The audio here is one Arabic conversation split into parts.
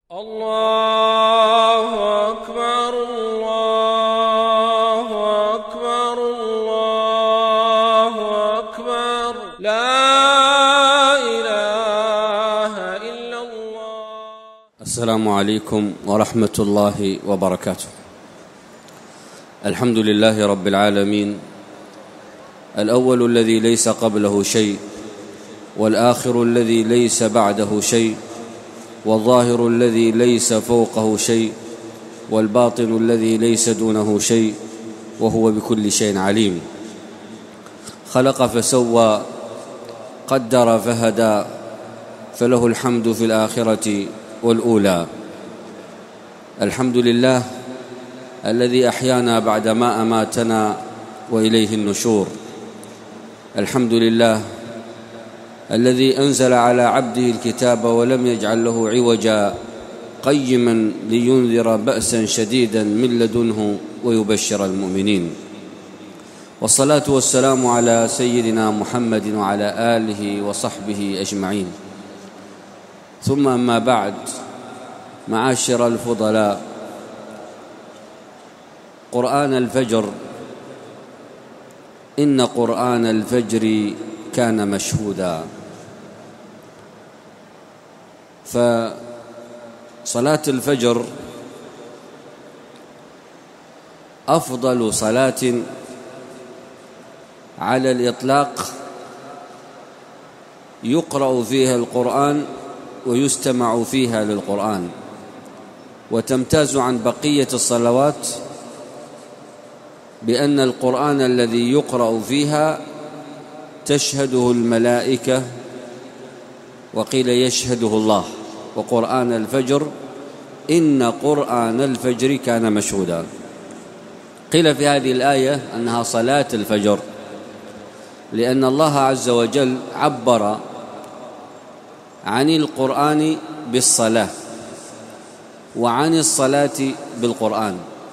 الله أكبر الله أكبر الله أكبر لا إله إلا الله. السلام عليكم ورحمة الله وبركاته. الحمد لله رب العالمين، الأول الذي ليس قبله شيء، والآخر الذي ليس بعده شيء، والظاهر الذي ليس فوقه شيء، والباطن الذي ليس دونه شيء، وهو بكل شيء عليم. خلق فسوى، قدر فهدى، فله الحمد في الآخرة والأولى. الحمد لله الذي أحيانا بعدما أماتنا وإليه النشور. الحمد لله الذي أنزل على عبده الكتاب ولم يجعل له عوجا، قيما لينذر بأسا شديدا من لدنه ويبشر المؤمنين. والصلاة والسلام على سيدنا محمد وعلى آله وصحبه أجمعين. ثم أما بعد، معاشر الفضلاء، قرآن الفجر، إن قرآن الفجر كان مشهودا. فصلاة الفجر أفضل صلاة على الإطلاق يقرأ فيها القرآن ويستمع فيها للقرآن، وتمتاز عن بقية الصلوات بأن القرآن الذي يقرأ فيها تشهده الملائكة، وقيل يشهده الله. وقرآن الفجر إن قرآن الفجر كان مشهودا. قيل في هذه الآية أنها صلاة الفجر، لأن الله عز وجل عبر عن القرآن بالصلاة وعن الصلاة بالقرآن.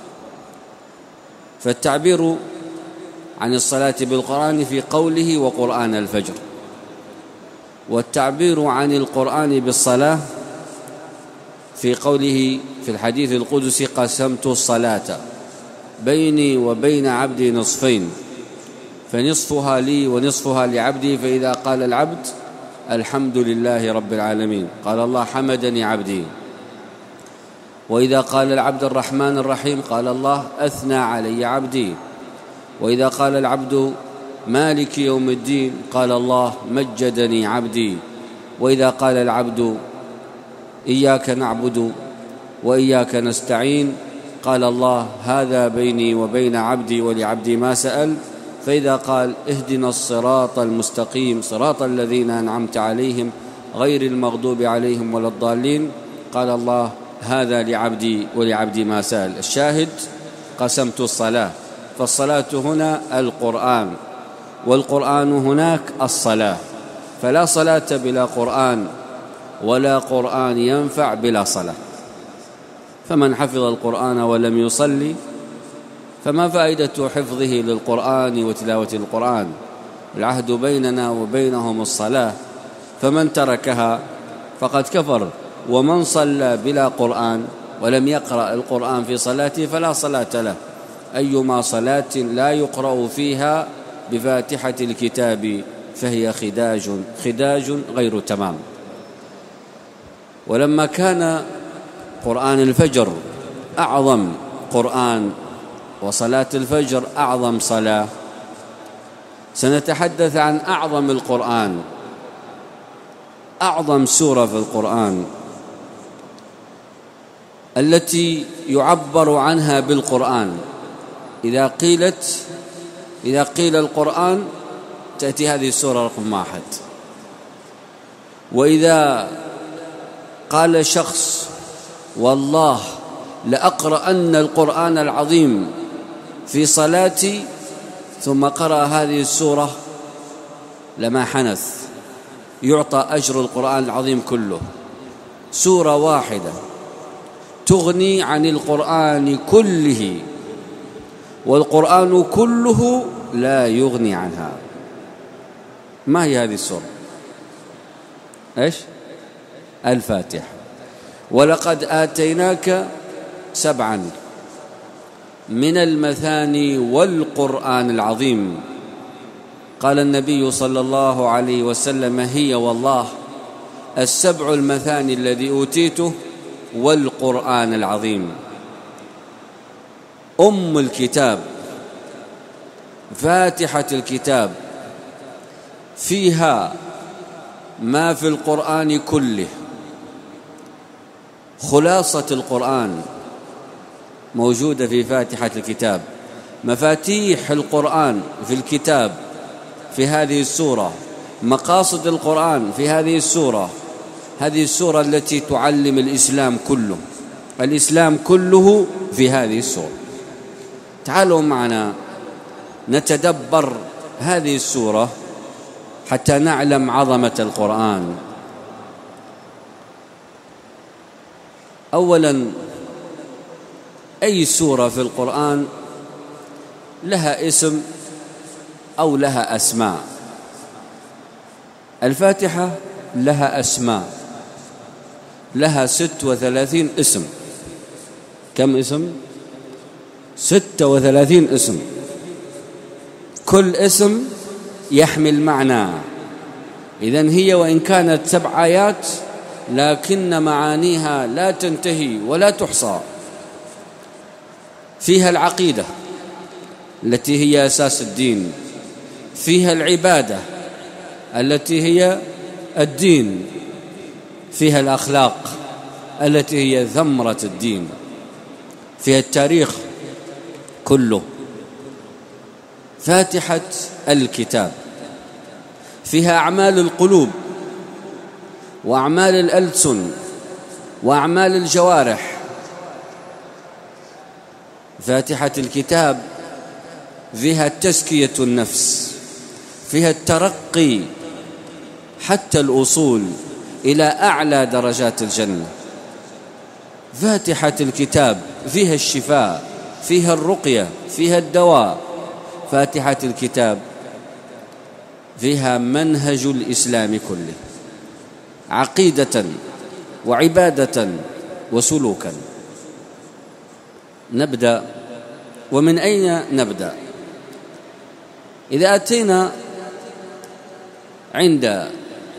فالتعبير عن الصلاة بالقرآن في قوله وقرآن الفجر، والتعبير عن القرآن بالصلاة في قوله في الحديث القدسي: قسمت الصلاة بيني وبين عبدي نصفين، فنصفها لي ونصفها لعبدي، فإذا قال العبد الحمد لله رب العالمين قال الله حمدني عبدي، وإذا قال العبد الرحمن الرحيم قال الله أثنى علي عبدي، وإذا قال العبد مالك يوم الدين قال الله مجدني عبدي، وإذا قال العبد إياك نعبد وإياك نستعين قال الله هذا بيني وبين عبدي ولعبدي ما سأل، فإذا قال اهدنا الصراط المستقيم صراط الذين أنعمت عليهم غير المغضوب عليهم ولا الضالين قال الله هذا لعبدي ولعبدي ما سأل. الشاهد: قسمت الصلاة، فالصلاة هنا القرآن، والقرآن هناك الصلاة، فلا صلاة بلا قرآن، ولا قرآن ينفع بلا صلاة. فمن حفظ القرآن ولم يصلي فما فائدة حفظه للقرآن وتلاوة القرآن؟ العهد بيننا وبينهم الصلاة، فمن تركها فقد كفر. ومن صلى بلا قرآن ولم يقرأ القرآن في صلاته فلا صلاة له. أيما صلاة لا يقرأ فيها بفاتحة الكتاب فهي خداج غير تمام. ولما كان قرآن الفجر أعظم قرآن وصلاة الفجر أعظم صلاة، سنتحدث عن أعظم القرآن، أعظم سورة في القرآن التي يعبر عنها بالقرآن. إذا قيل القرآن تأتي هذه السورة رقم 1. وإذا قال شخص والله لأقرأن القرآن العظيم في صلاتي ثم قرأ هذه السورة لما حنث، يعطى أجر القرآن العظيم كله. سورة واحدة تغني عن القرآن كله، والقرآن كله لا يغني عنها. ما هي هذه السورة؟ إيش؟ الفاتحة. ولقد آتيناك 7 من المثاني والقرآن العظيم. قال النبي صلى الله عليه وسلم: هي والله 7 المثاني الذي أوتيته والقرآن العظيم. أم الكتاب فاتحة الكتاب فيها ما في القرآن كله، خلاصة القرآن موجودة في فاتحة الكتاب. مفاتيح القرآن في الكتاب في هذه السورة، مقاصد القرآن في هذه السورة. هذه السورة التي تعلم الإسلام كله، الإسلام كله في هذه السورة. تعالوا معنا نتدبر هذه السورة حتى نعلم عظمة القرآن. أولاً، أي سورة في القرآن لها اسم أو لها أسماء. الفاتحة لها أسماء، لها 36 اسم. كم اسم؟ 36 اسم. كل اسم يحمل معنى. إذن هي وإن كانت 7 آيات لكن معانيها لا تنتهي ولا تحصى. فيها العقيدة التي هي أساس الدين، فيها العبادة التي هي الدين، فيها الأخلاق التي هي ثمرة الدين، فيها التاريخ كله. فاتحة الكتاب فيها أعمال القلوب وأعمال الألسن وأعمال الجوارح. فاتحة الكتاب فيها تزكية النفس، فيها الترقي حتى الوصول إلى أعلى درجات الجنة. فاتحة الكتاب فيها الشفاء، فيها الرقية، فيها الدواء. فاتحة الكتاب فيها منهج الإسلام كله، عقيدة وعبادة وسلوكا. نبدأ. ومن أين نبدأ؟ إذا أتينا عند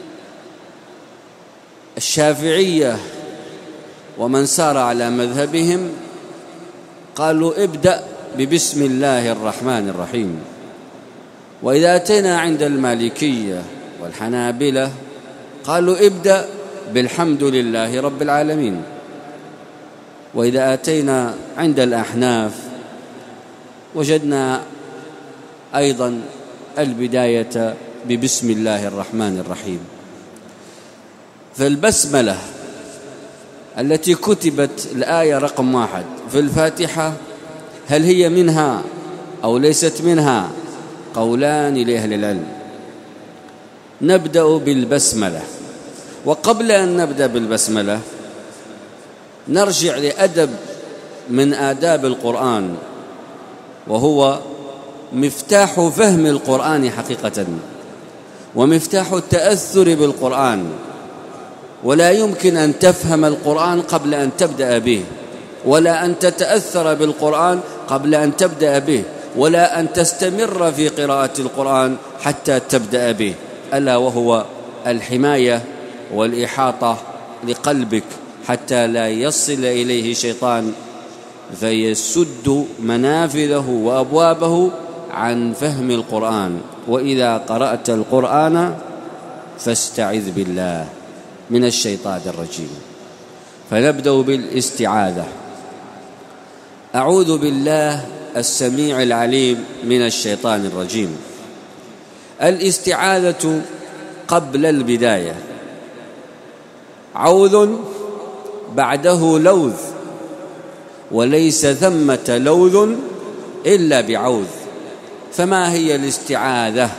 الشافعية ومن سار على مذهبهم قالوا ابدأ ببسم الله الرحمن الرحيم. وإذا أتينا عند المالكية والحنابلة قالوا ابدأ بالحمد لله رب العالمين. وإذا أتينا عند الأحناف وجدنا أيضا البداية ببسم الله الرحمن الرحيم. فالبسملة التي كتبت الآية رقم 1 في الفاتحة، هل هي منها أو ليست منها؟ قولان لأهل العلم. نبدأ بالبسملة. وقبل أن نبدأ بالبسملة نرجع لأدب من آداب القرآن، وهو مفتاح فهم القرآن حقيقة ومفتاح التأثر بالقرآن. ولا يمكن أن تفهم القرآن قبل أن تبدأ به، ولا أن تتأثر بالقرآن قبل أن تبدأ به، ولا أن تستمر في قراءة القرآن حتى تبدأ به، ألا وهو الحماية والإحاطة لقلبك حتى لا يصل إليه شيطان فيسد منافذه وأبوابه عن فهم القرآن. وإذا قرأت القرآن فاستعذ بالله من الشيطان الرجيم. فنبدأ بالاستعاذة. أعوذ بالله السميع العليم من الشيطان الرجيم. الاستعاذة قبل البداية. عوذ بعده لوذ، وليس ثمة لوذ إلا بعوذ. فما هي الاستعاذة؟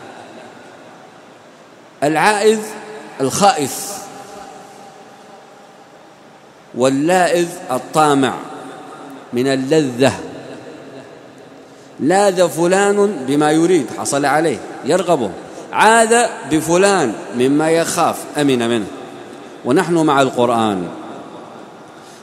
العائذ الخائف، واللائذ الطامع من اللذة. لاذ فلان بما يريد، حصل عليه، يرغبه. عاذ بفلان مما يخاف، أمن منه. ونحن مع القرآن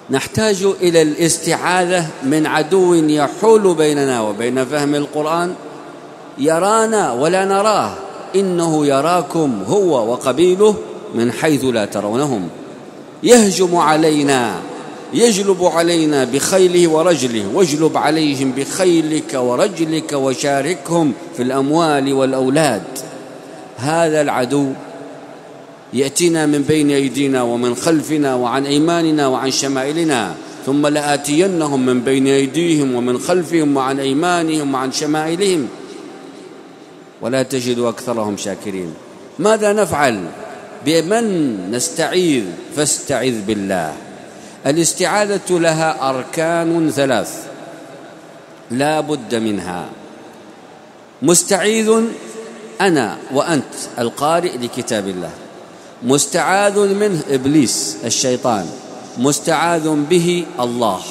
نحتاج إلى الاستعاذة من عدو يحول بيننا وبين فهم القرآن، يرانا ولا نراه، إنه يراكم هو وقبيله من حيث لا ترونهم، يهجم علينا، يجلب علينا بخيله ورجله، واجلب عليهم بخيلك ورجلك وشاركهم في الأموال والأولاد. هذا العدو يأتينا من بين أيدينا ومن خلفنا وعن أيماننا وعن شمائلنا، ثم لآتينهم من بين أيديهم ومن خلفهم وعن أيمانهم وعن شمائلهم ولا تجد أكثرهم شاكرين. ماذا نفعل؟ بمن نستعيذ؟ فاستعذ بالله. الاستعاذة لها أركان 3 لا بد منها. مستعيذ أنا وأنت القارئ لكتاب الله، مستعاذ منه إبليس الشيطان، مستعاذ به الله.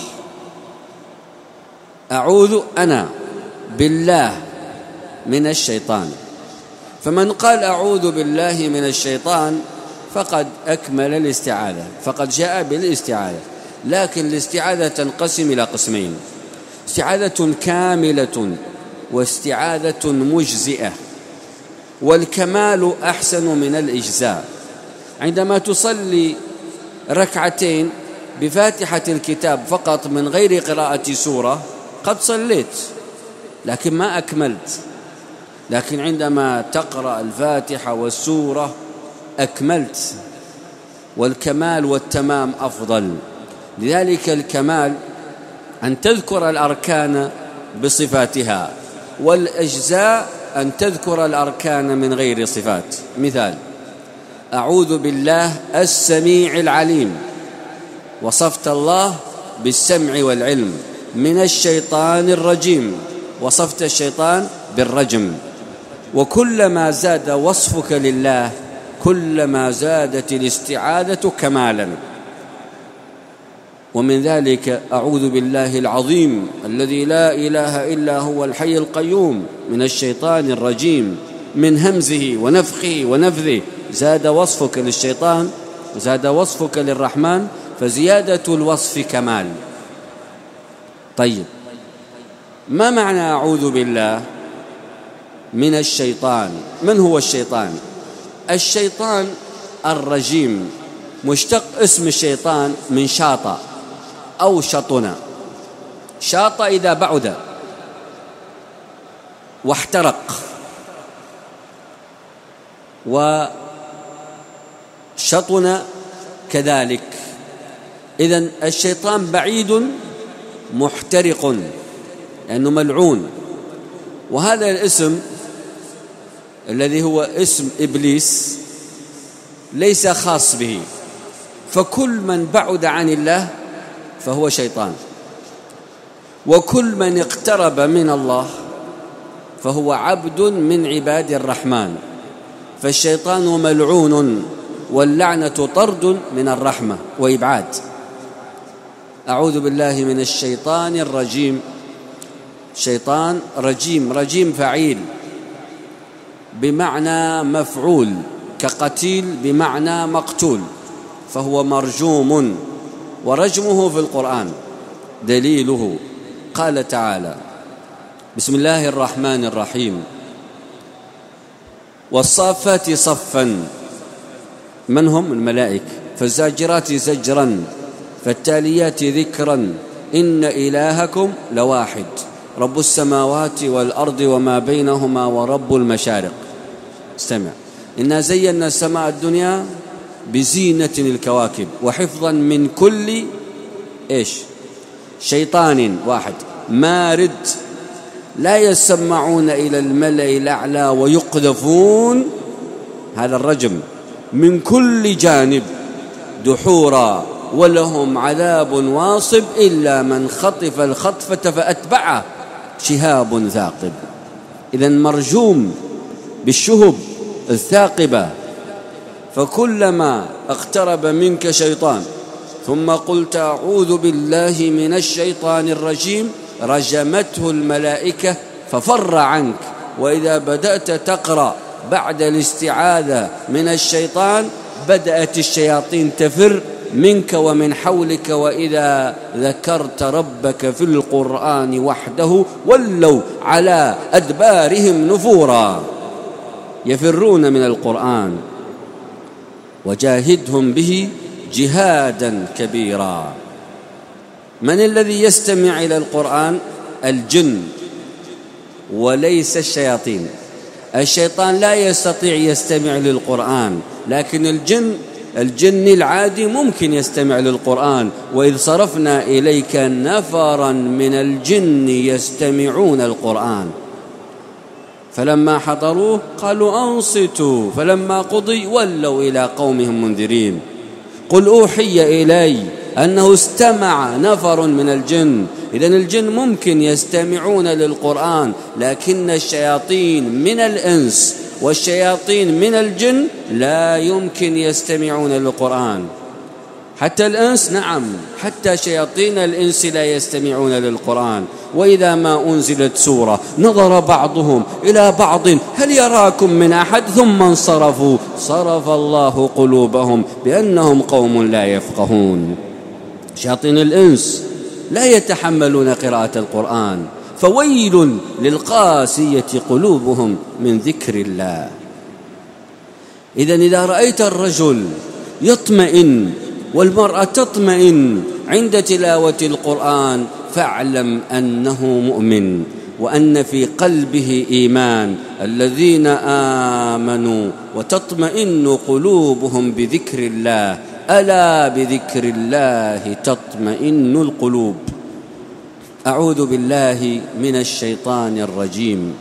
أعوذ أنا بالله من الشيطان، فمن قال أعوذ بالله من الشيطان فقد أكمل الاستعاذة، فقد جاء بالاستعاذة. لكن الاستعاذة تنقسم إلى قسمين: استعاذة كاملة واستعاذة مجزئة، والكمال أحسن من الإجزاء. عندما تصلي ركعتين بفاتحة الكتاب فقط من غير قراءة سورة قد صليت لكن ما أكملت، لكن عندما تقرأ الفاتحة والسورة أكملت، والكمال والتمام أفضل. لذلك الكمال أن تذكر الأركان بصفاتها، والإجزاء أن تذكر الأركان من غير صفات. مثال: أعوذ بالله السميع العليم، وصفت الله بالسمع والعلم. من الشيطان الرجيم، وصفت الشيطان بالرجم. وكلما زاد وصفك لله كلما زادت الاستعاذة كمالا. ومن ذلك: أعوذ بالله العظيم الذي لا إله إلا هو الحي القيوم من الشيطان الرجيم، من همزه ونفخه ونفذه. زاد وصفك للشيطان وزاد وصفك للرحمن، فزيادة الوصف كمال. طيب، ما معنى أعوذ بالله من الشيطان؟ من هو الشيطان؟ الشيطان الرجيم مشتق اسم الشيطان من شاط أو شطن. شاط إذا بعد واحترق، وشطن كذلك. إذن الشيطان بعيد محترق لأنه ملعون. وهذا الاسم الذي هو اسم إبليس ليس خاص به، فكل من بعد عن الله فهو شيطان، وكل من اقترب من الله فهو عبد من عباد الرحمن. فالشيطان ملعون، واللعنة طرد من الرحمة وإبعاد. أعوذ بالله من الشيطان الرجيم. شيطان رجيم، رجيم فعيل بمعنى مفعول، كقتيل بمعنى مقتول، فهو مرجوم. ورجمه في القرآن دليله قال تعالى: بسم الله الرحمن الرحيم، والصافات صفا. من هم؟ الملائكة. فالزاجرات زجرا، فالتاليات ذكرا، إن إلهكم لواحد، رب السماوات والأرض وما بينهما ورب المشارق. استمع: إنا زينا السماء الدنيا بزينة الكواكب وحفظا من كل شيطان واحد مارد، لا يسمعون إلى الملأ الأعلى ويقذفون، هذا الرجم، من كل جانب دحورا، ولهم عذاب واصب إلا من خطف الخطفة فأتبعه شهاب ثاقب. إذن مرجوم بالشهب الثاقبة. فكلما اقترب منك شيطان ثم قلت أعوذ بالله من الشيطان الرجيم رجمته الملائكة ففر عنك. وإذا بدأت تقرأ بعد الاستعاذة من الشيطان بدأت الشياطين تفر منك ومن حولك، وإذا ذكرت ربك في القرآن وحده ولوا على أدبارهم نفورا، يفرون من القرآن. وجاهدهم به جهادا كبيرا. من الذي يستمع إلى القرآن؟ الجن وليس الشياطين. الشيطان لا يستطيع يستمع للقرآن، لكن الجن العادي ممكن يستمع للقرآن. وإذ صرفنا إليك نفرا من الجن يستمعون القرآن فلما حضروه قالوا أنصتوا فلما قضي ولوا إلى قومهم منذرين. قل أوحي إلي أنه استمع نفر من الجن. إذن الجن ممكن يستمعون للقرآن، لكن الشياطين من الإنس والشياطين من الجن لا يمكن يستمعون للقرآن. حتى الإنس، نعم، حتى شياطين الإنس لا يستمعون للقرآن. وإذا ما أنزلت سورة نظر بعضهم إلى بعض هل يراكم من أحد ثم انصرفوا، صرف الله قلوبهم بأنهم قوم لا يفقهون. شياطين الإنس لا يتحملون قراءة القرآن، فويل للقاسية قلوبهم من ذكر الله. إذن إذا رأيت الرجل يطمئن والمرأة تطمئن عند تلاوة القرآن فاعلم أنه مؤمن وأن في قلبه إيمان. الذين آمنوا وتطمئن قلوبهم بذكر الله، ألا بذكر الله تطمئن القلوب. أعوذ بالله من الشيطان الرجيم.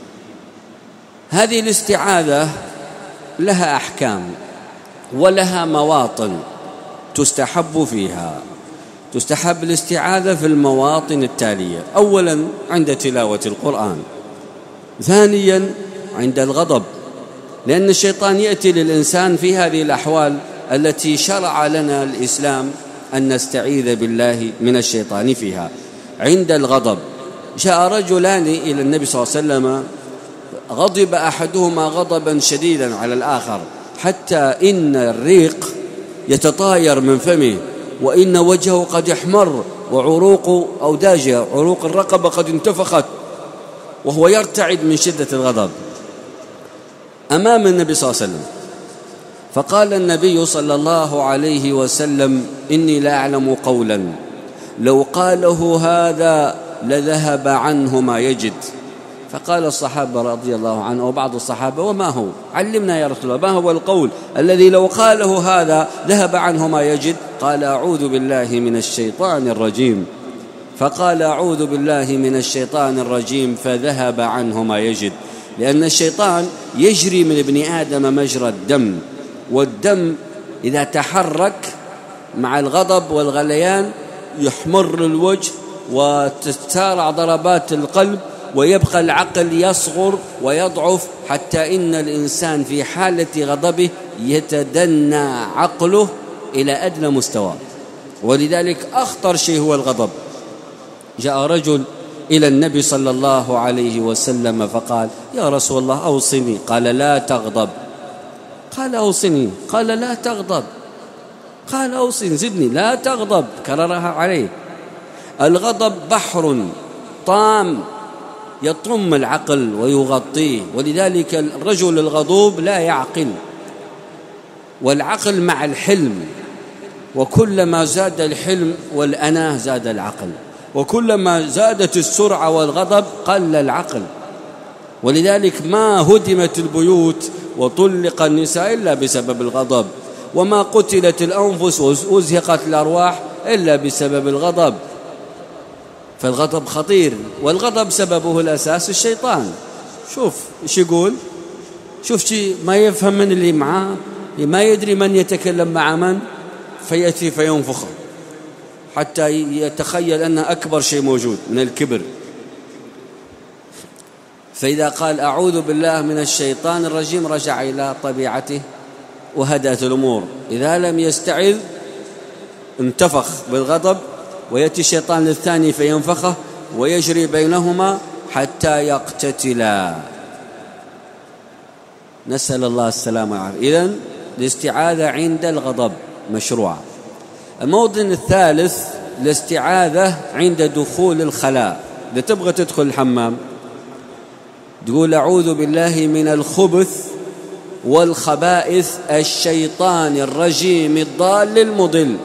هذه الاستعاذة لها أحكام ولها مواطن تستحب فيها. تستحب الاستعاذة في المواطن التالية: أولا عند تلاوة القرآن، ثانيا عند الغضب، لأن الشيطان يأتي للإنسان في هذه الأحوال التي شرع لنا الإسلام أن نستعيذ بالله من الشيطان فيها. عند الغضب جاء رجلان إلى النبي صلى الله عليه وسلم، غضب أحدهما غضبا شديدا على الآخر حتى إن الريق يتطاير من فمه، وإن وجهه قد احمر، وعروق أوداجه عروق الرقبة قد انتفخت، وهو يرتعد من شدة الغضب أمام النبي صلى الله عليه وسلم. فقال النبي صلى الله عليه وسلم: إني لا أعلم قولا لو قاله هذا لذهب عنه ما يجد. فقال الصحابة رضي الله عنه وبعض الصحابة: وما هو؟ علمنا يا رسول الله، ما هو القول الذي لو قاله هذا ذهب عنه ما يجد؟ قال: أعوذ بالله من الشيطان الرجيم. فقال: أعوذ بالله من الشيطان الرجيم، فذهب عنه ما يجد. لأن الشيطان يجري من ابن آدم مجرى الدم، والدم إذا تحرك مع الغضب والغليان يحمر الوجه وتتسارع ضربات القلب، ويبقى العقل يصغر ويضعف، حتى إن الإنسان في حالة غضبه يتدنى عقله إلى أدنى مستوى. ولذلك أخطر شيء هو الغضب. جاء رجل إلى النبي صلى الله عليه وسلم فقال: يا رسول الله أوصني. قال: لا تغضب. قال: أوصني. قال: لا تغضب. قال: أوصني، زدني. لا تغضب، كررها عليه. الغضب بحر طام يطم العقل ويغطيه، ولذلك الرجل الغضوب لا يعقل. والعقل مع الحلم، وكلما زاد الحلم والأناه زاد العقل، وكلما زادت السرعة والغضب قل العقل. ولذلك ما هدمت البيوت وطلق النساء إلا بسبب الغضب، وما قتلت الأنفس وأزهقت الأرواح إلا بسبب الغضب. فالغضب خطير، والغضب سببه الأساس الشيطان. شوف إيش يقول، شوف شيء ما يفهم من اللي معاه، ما يدري من يتكلم مع من، فيأتي فينفخه حتى يتخيل أنه أكبر شيء موجود من الكبر. فإذا قال أعوذ بالله من الشيطان الرجيم رجع إلى طبيعته وهدأت الأمور. إذا لم يستعذ انتفخ بالغضب، ويأتي الشيطان للثاني فينفخه، ويجري بينهما حتى يقتتلا. نسأل الله السلامة والعافية. إذن الاستعاذة عند الغضب مشروعة. الموطن الثالث الاستعاذة عند دخول الخلاء. إذا تبغى تدخل الحمام تقول أعوذ بالله من الخبث والخبائث الشيطان الرجيم الضال المضل،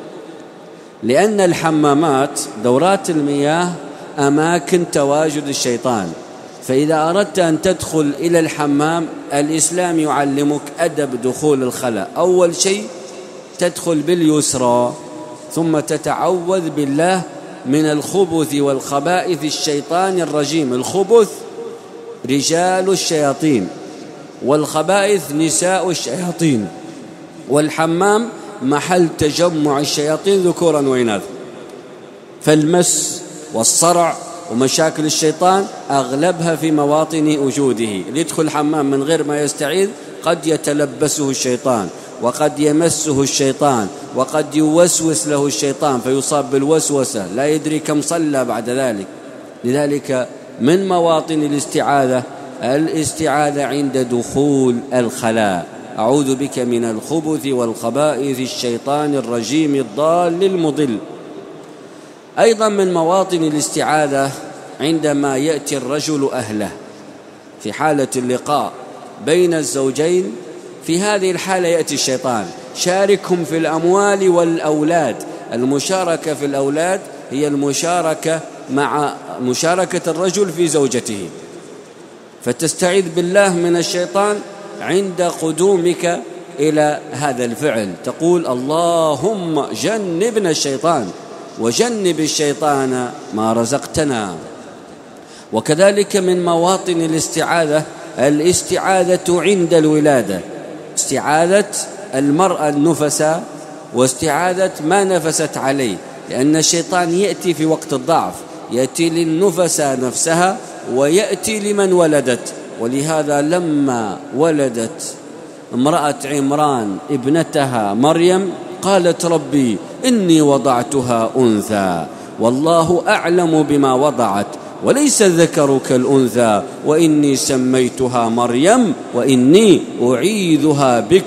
لأن الحمامات دورات المياه أماكن تواجد الشيطان، فإذا أردت أن تدخل إلى الحمام الإسلام يعلمك أدب دخول الخلاء. أول شيء تدخل باليسرى، ثم تتعوذ بالله من الخبث والخبائث الشيطان الرجيم. الخبث رجال الشياطين، والخبائث نساء الشياطين، والحمام محل تجمع الشياطين ذكورا وإناثا. فالمس والصرع ومشاكل الشيطان أغلبها في مواطن وجوده. اللي يدخل الحمام من غير ما يستعيذ قد يتلبسه الشيطان، وقد يمسه الشيطان، وقد يوسوس له الشيطان فيصاب بالوسوسة لا يدري كم صلى بعد ذلك. لذلك من مواطن الاستعاذة عند دخول الخلاء. أعوذ بك من الخبث والخبائث الشيطان الرجيم الضال المضل. أيضا من مواطن الاستعاذة عندما يأتي الرجل أهله في حالة اللقاء بين الزوجين. في هذه الحالة يأتي الشيطان. شاركهم في الأموال والأولاد. المشاركة في الأولاد هي المشاركة مع مشاركة الرجل في زوجته، فتستعيذ بالله من الشيطان عند قدومك إلى هذا الفعل. تقول اللهم جنبنا الشيطان وجنب الشيطان ما رزقتنا. وكذلك من مواطن الاستعاذة عند الولادة، استعاذة المرأة النفساء واستعاذة ما نفست عليه، لأن الشيطان يأتي في وقت الضعف، يأتي للنفساء نفسها ويأتي لمن ولدت. ولهذا لما ولدت امرأة عمران ابنتها مريم قالت ربي إني وضعتها أنثى والله أعلم بما وضعت وليس الذكر كالأنثى وإني سميتها مريم وإني أعيذها بك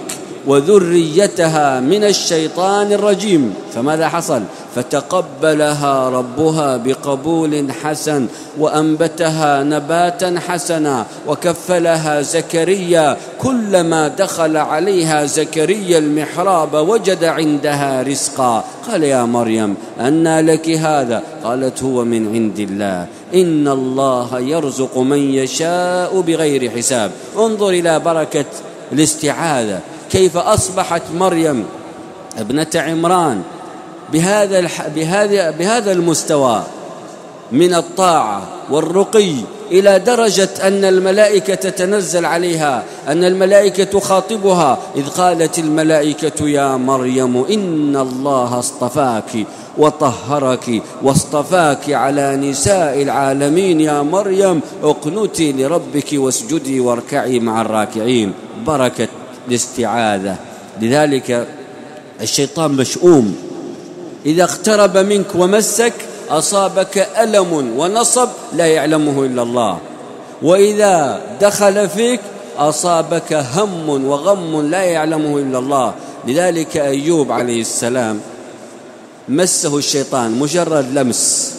وذريتها من الشيطان الرجيم. فماذا حصل؟ فتقبلها ربها بقبول حسن وأنبتها نباتا حسنا وكفلها زكريا. كلما دخل عليها زكريا المحراب وجد عندها رزقا. قال يا مريم أنى لك هذا؟ قالت هو من عند الله إن الله يرزق من يشاء بغير حساب. انظر إلى بركة الاستعاذة، كيف أصبحت مريم ابنة عمران بهذا المستوى من الطاعة والرقي، إلى درجة أن الملائكة تتنزل عليها، أن الملائكة تخاطبها إذ قالت الملائكة يا مريم إن الله اصطفاك وطهرك واصطفاك على نساء العالمين يا مريم اقنتي لربك واسجدي واركعي مع الراكعين. بركة الاستعاذة. لذلك الشيطان مشؤوم، إذا اقترب منك ومسك أصابك ألم ونصب لا يعلمه إلا الله، وإذا دخل فيك أصابك هم وغم لا يعلمه إلا الله. لذلك أيوب عليه السلام مسه الشيطان مجرد لمس،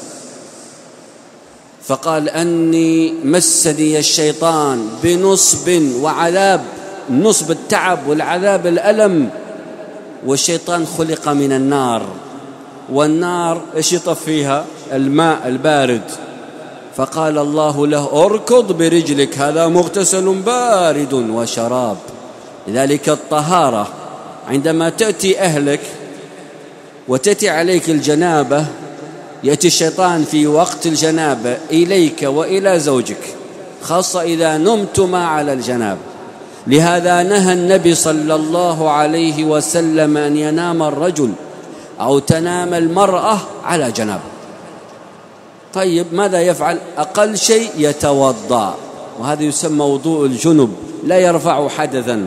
فقال أني مسني الشيطان بنصب وعذاب. النصب التعب والعذاب الألم، والشيطان خلق من النار، والنار ايش يطفيها؟ الماء البارد. فقال الله له اركض برجلك هذا مغتسل بارد وشراب. لذلك الطهارة عندما تأتي أهلك وتأتي عليك الجنابة، يأتي الشيطان في وقت الجنابة إليك وإلى زوجك، خاصة إذا نمتما على الجنابة. لهذا نهى النبي صلى الله عليه وسلم أن ينام الرجل أو تنام المرأة على جنابة. طيب ماذا يفعل؟ أقل شيء يتوضأ، وهذا يسمى وضوء الجنب، لا يرفع حدثا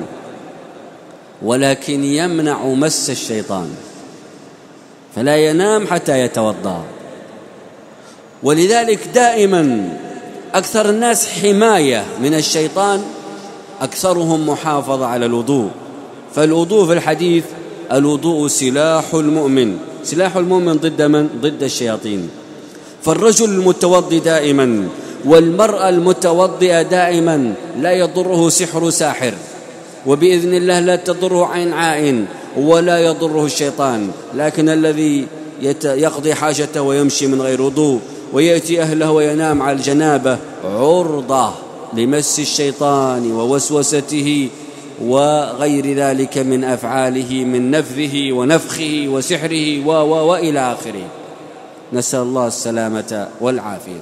ولكن يمنع مس الشيطان، فلا ينام حتى يتوضأ. ولذلك دائما أكثر الناس حماية من الشيطان أكثرهم محافظة على الوضوء. فالوضوء في الحديث الوضوء سلاح المؤمن. سلاح المؤمن ضد من؟ ضد الشياطين. فالرجل المتوضئ دائما والمرأة المتوضئة دائما لا يضره سحر ساحر، وبإذن الله لا تضره عين عائن، ولا يضره الشيطان. لكن الذي يقضي حاجته ويمشي من غير وضوء ويأتي أهله وينام على الجنابة عرضة لمس الشيطان ووسوسته وغير ذلك من أفعاله من نفذه ونفخه وسحره وإلى آخره. نسأل الله السلامة والعافية.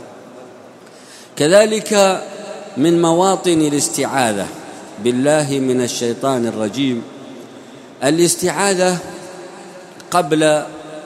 كذلك من مواطن الاستعاذة بالله من الشيطان الرجيم الاستعاذة قبل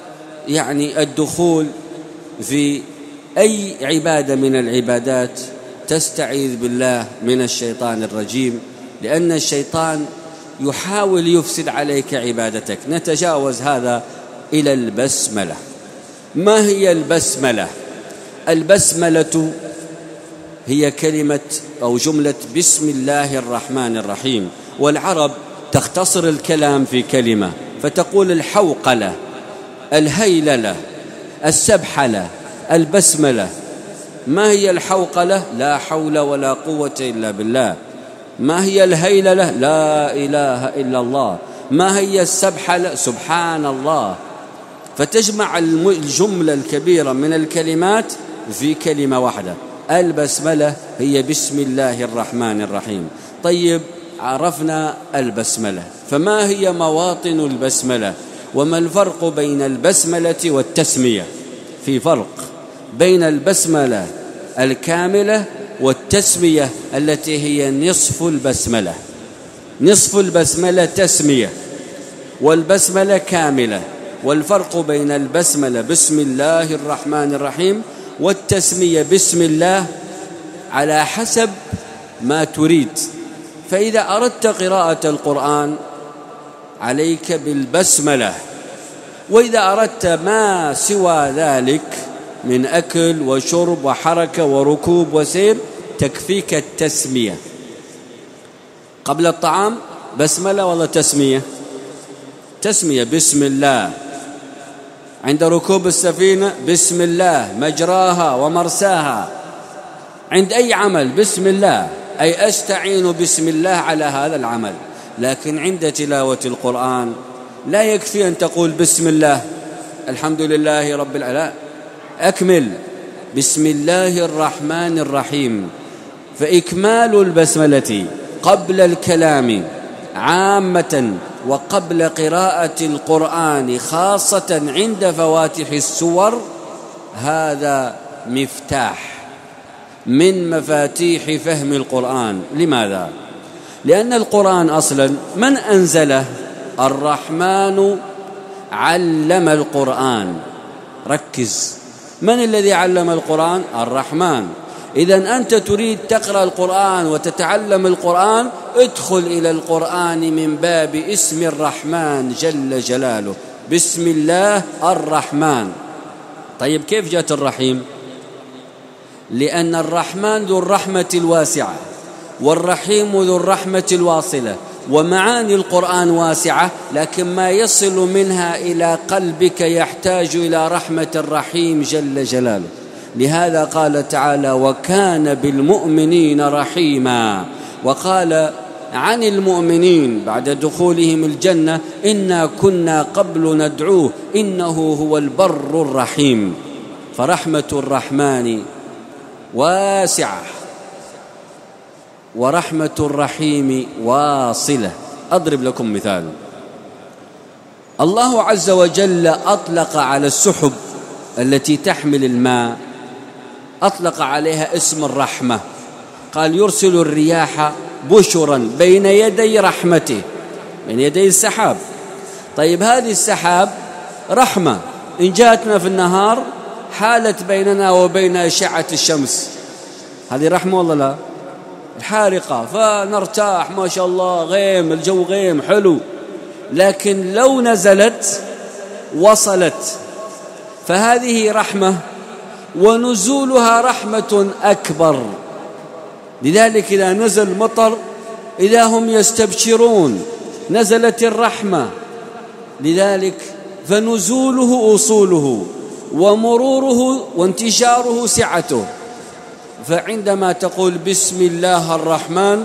الدخول في أي عبادة من العبادات، تستعيذ بالله من الشيطان الرجيم، لأن الشيطان يحاول يفسد عليك عبادتك. نتجاوز هذا إلى البسملة. ما هي البسملة؟ البسملة هي كلمة أو جملة بسم الله الرحمن الرحيم، والعرب تختصر الكلام في كلمة فتقول الحوقلة، الهيللة، السبحلة، البسملة. ما هي الحوقلة؟ لا حول ولا قوة إلا بالله. ما هي الهيللة؟ لا إله إلا الله. ما هي السبحلة؟ سبحان الله. فتجمع الجملة الكبيرة من الكلمات في كلمة واحدة. البسملة هي بسم الله الرحمن الرحيم. طيب، عرفنا البسملة، فما هي مواطن البسملة؟ وما الفرق بين البسملة والتسمية؟ في فرق بين البسملة الكاملة والتسمية التي هي نصف البسملة. نصف البسملة تسمية والبسملة كاملة. والفرق بين البسملة بسم الله الرحمن الرحيم والتسمية بسم الله على حسب ما تريد. فإذا أردت قراءة القرآن عليك بالبسملة، وإذا أردت ما سوى ذلك من أكل وشرب وحركة وركوب وسير تكفيك التسمية. قبل الطعام بسملة ولا تسمية؟ تسمية بسم الله. عند ركوب السفينة بسم الله مجراها ومرساها. عند أي عمل بسم الله، أي أستعين بسم الله على هذا العمل. لكن عند تلاوة القرآن لا يكفي أن تقول بسم الله الحمد لله رب العالمين، أكمل بسم الله الرحمن الرحيم. فإكمال البسملة قبل الكلام عامة وقبل قراءة القرآن خاصة عند فواتح السور هذا مفتاح من مفاتيح فهم القرآن. لماذا؟ لأن القرآن أصلا من أنزله؟ الرحمن علم القرآن. ركز، من الذي علم القرآن؟ الرحمن. إذن أنت تريد تقرأ القرآن وتتعلم القرآن، ادخل إلى القرآن من باب اسم الرحمن جل جلاله، بسم الله الرحمن. طيب، كيف جاءت الرحيم؟ لأن الرحمن ذو الرحمة الواسعة والرحيم ذو الرحمة الواصلة، ومعاني القرآن واسعة، لكن ما يصل منها إلى قلبك يحتاج إلى رحمة الرحيم جل جلاله. لهذا قال تعالى وكان بالمؤمنين رحيما. وقال عن المؤمنين بعد دخولهم الجنة إنا كنا قبل ندعوه إنه هو البر الرحيم. فرحمة الرحمن واسعة ورحمة الرحيم واصلة. أضرب لكم مثال. الله عز وجل أطلق على السحب التي تحمل الماء، أطلق عليها اسم الرحمة. قال يرسل الرياح بشرا بين يدي رحمته، بين يدي السحاب. طيب، هذه السحاب رحمة إن جاءتنا في النهار حالت بيننا وبين أشعة الشمس، هذه رحمة ولا لا؟ الحارقة، فنرتاح ما شاء الله، غيم الجو غيم حلو. لكن لو نزلت وصلت، فهذه رحمة، ونزولها رحمة أكبر. لذلك إذا نزل مطر إذا هم يستبشرون، نزلت الرحمة. لذلك فنزوله أصوله ومروره وانتشاره سعته. فعندما تقول بسم الله الرحمن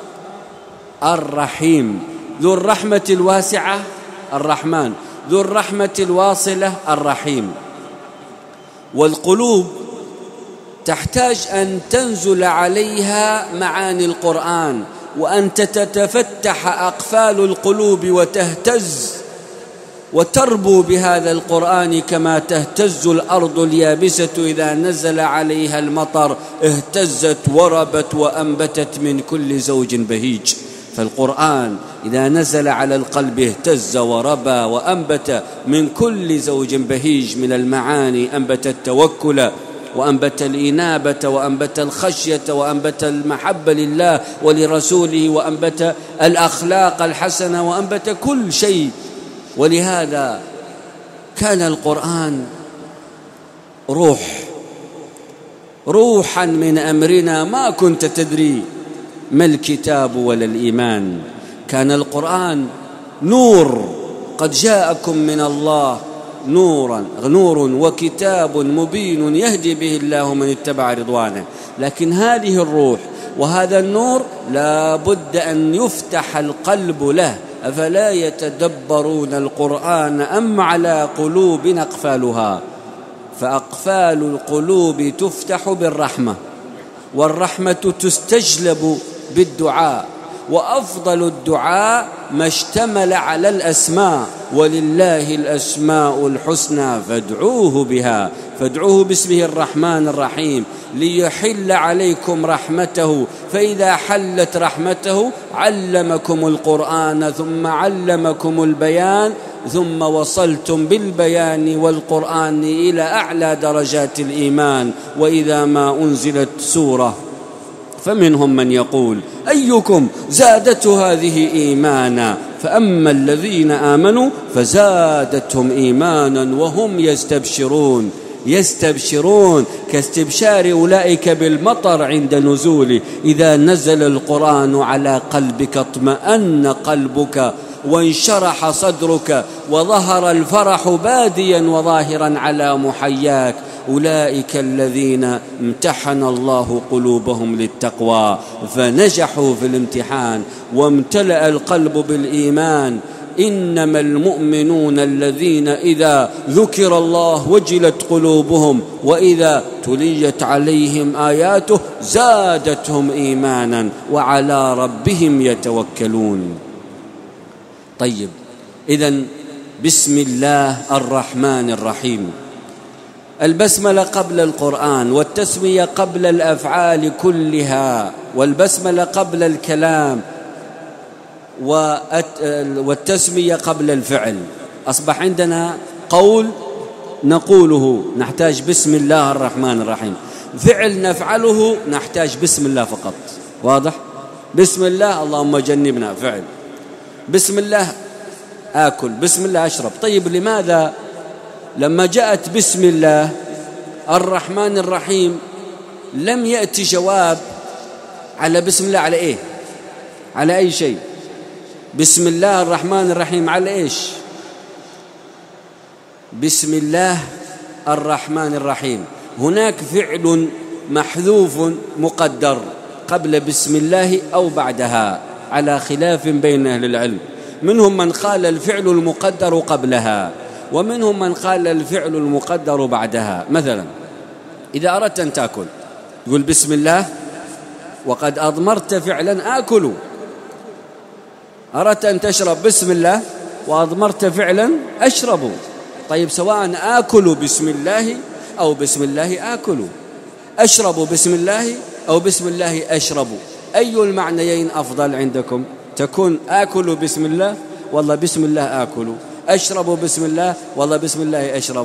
الرحيم ذو الرحمة الواسعة الرحمن، ذو الرحمة الواصلة الرحيم. والقلوب تحتاج أن تنزل عليها معاني القرآن، وأن تتفتح أقفال القلوب وتهتز وتربو بهذا القرآن كما تهتز الأرض اليابسة إذا نزل عليها المطر، اهتزت وربت وأنبتت من كل زوج بهيج. فالقرآن إذا نزل على القلب اهتز وربى وأنبت من كل زوج بهيج من المعاني، أنبت التوكل وأنبت الإنابة وأنبت الخشية وأنبت المحبة لله ولرسوله وأنبت الأخلاق الحسنة وأنبت كل شيء. ولهذا كان القرآن روحا من أمرنا ما كنت تدري ما الكتاب ولا الإيمان. كان القرآن نور، قد جاءكم من الله نور وكتاب مبين يهدي به الله من اتبع رضوانه. لكن هذه الروح وهذا النور لا بد أن يفتح القلب له. أفلا يتدبرون القرآن أم على قلوب أقفالها؟ فأقفال القلوب تفتح بالرحمة، والرحمة تستجلب بالدعاء، وأفضل الدعاء ما اشتمل على الأسماء، ولله الأسماء الحسنى فادعوه بها، فادعوه باسمه الرحمن الرحيم ليحل عليكم رحمته، فإذا حلت رحمته علمكم القرآن ثم علمكم البيان، ثم وصلتم بالبيان والقرآن إلى أعلى درجات الإيمان. وإذا ما أنزلت سورة فمنهم من يقول أيكم زادته هذه إيمانا، فأما الذين آمنوا فزادتهم إيمانا وهم يستبشرون كاستبشار أولئك بالمطر عند نزوله. إذا نزل القرآن على قلبك اطمأن قلبك وانشرح صدرك وظهر الفرح باديا وظاهرا على محياك. أولئك الذين امتحن الله قلوبهم للتقوى فنجحوا في الامتحان وامتلأ القلب بالإيمان. إنما المؤمنون الذين إذا ذكر الله وجلت قلوبهم وإذا تليت عليهم آياته زادتهم إيمانا وعلى ربهم يتوكلون. طيب، إذن بسم الله الرحمن الرحيم. البسملة قبل القرآن، والتسمية قبل الأفعال كلها، والبسملة قبل الكلام، والتسمية قبل الفعل. أصبح عندنا قول نقوله نحتاج بسم الله الرحمن الرحيم، فعل نفعله نحتاج بسم الله فقط. واضح؟ بسم الله اللهم جنبنا فعل، بسم الله آكل، بسم الله أشرب. طيب، لماذا لما جاءت بسم الله الرحمن الرحيم لم يأتي جواب على بسم الله؟ على إيه؟ على أي شيء؟ بسم الله الرحمن الرحيم على إيش؟ بسم الله الرحمن الرحيم هناك فعل محذوف مقدر قبل بسم الله أو بعدها على خلاف بين أهل العلم. منهم من قال الفعل المقدر قبلها، ومنهم من قال الفعل المقدر بعدها. مثلا إذا أردت أن تأكل تقول بسم الله وقد أضمرت فعلا آكل. أردت أن تشرب بسم الله وأضمرت فعلا أشرب. طيب، سواء آكل بسم الله أو بسم الله آكل، أشرب بسم الله أو بسم الله أشرب، أي المعنيين أفضل عندكم؟ تكون آكل بسم الله والله بسم الله آكل، أشرب بسم الله والله بسم الله أشرب،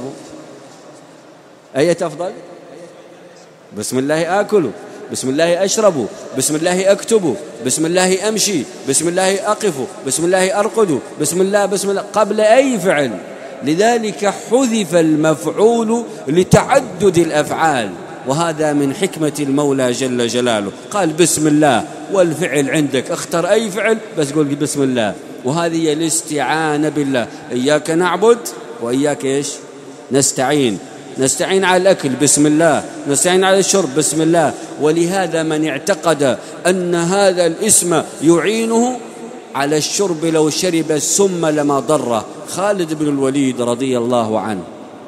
أي أفضل؟ بسم الله آكل، بسم الله أشرب، بسم الله أكتب، بسم الله أمشي، بسم الله أقف، بسم الله أرقد، بسم الله قبل أي فعل. لذلك حذف المفعول لتعدد الأفعال، وهذا من حكمة المولى جل جلاله. قال بسم الله والفعل عندك، اختر أي فعل بس قول بسم الله. وهذه هي الاستعانة بالله. إياك نعبد وإياك إيش؟ نستعين. نستعين على الأكل بسم الله، نستعين على الشرب بسم الله. ولهذا من اعتقد أن هذا الاسم يعينه على الشرب لو شرب السم لما ضره. خالد بن الوليد رضي الله عنه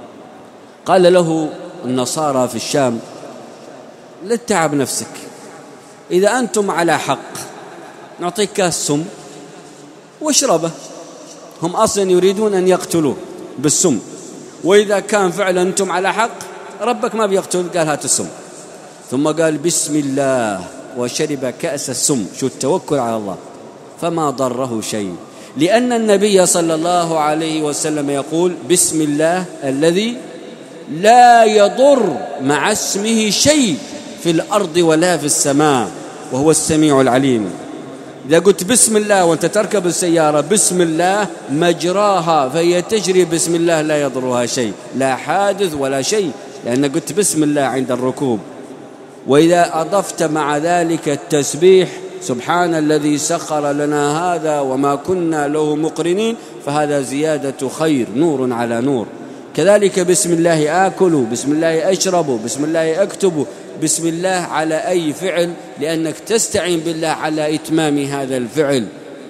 قال له النصارى في الشام: لا تتعب نفسك، إذا أنتم على حق نعطيك كاس سم واشربه. هم أصلا يريدون أن يقتلوه بالسم، وإذا كان فعلا أنتم على حق ربك ما بيقتل. قال: هات السم. ثم قال: بسم الله، وشرب كأس السم. شو التوكل على الله، فما ضره شيء، لأن النبي صلى الله عليه وسلم يقول: بسم الله الذي لا يضر مع اسمه شيء في الأرض ولا في السماء وهو السميع العليم. إذا قلت بسم الله وأنت تركب السيارة بسم الله مجراها فهي تجري بسم الله، لا يضرها شيء، لا حادث ولا شيء، لأن قلت بسم الله عند الركوب. وإذا أضفت مع ذلك التسبيح: سبحان الذي سخر لنا هذا وما كنا له مقرنين، فهذا زيادة خير، نور على نور. كذلك بسم الله آكل، بسم الله أشرب، بسم الله أكتب، بسم الله على أي فعل، لأنك تستعين بالله على إتمام هذا الفعل.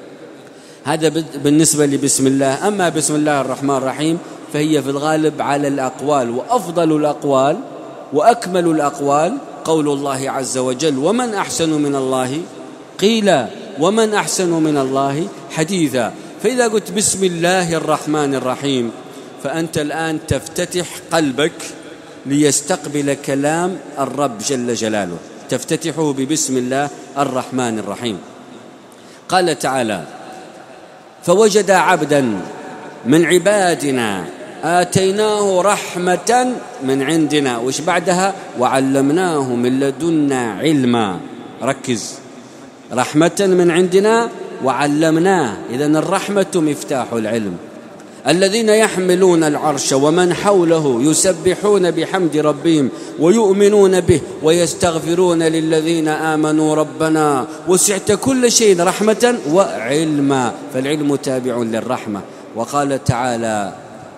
هذا بالنسبة لبسم الله. أما بسم الله الرحمن الرحيم فهي في الغالب على الأقوال، وأفضل الأقوال وأكمل الأقوال قول الله عز وجل: ومن أحسن من الله قيلا ومن أحسن من الله حديثا. فإذا قلت بسم الله الرحمن الرحيم فأنت الآن تفتتح قلبك ليستقبل كلام الرب جل جلاله، تفتتحه ببسم الله الرحمن الرحيم. قال تعالى: فوجد عبدا من عبادنا آتيناه رحمة من عندنا، وش بعدها؟ وعلمناه من لدنا علما. ركز، رحمة من عندنا وعلمناه، إذن الرحمة مفتاح العلم. الذين يحملون العرش ومن حوله يسبحون بحمد ربهم ويؤمنون به ويستغفرون للذين آمنوا ربنا وسعت كل شيء رحمة وعلما، فالعلم تابع للرحمة. وقال تعالى: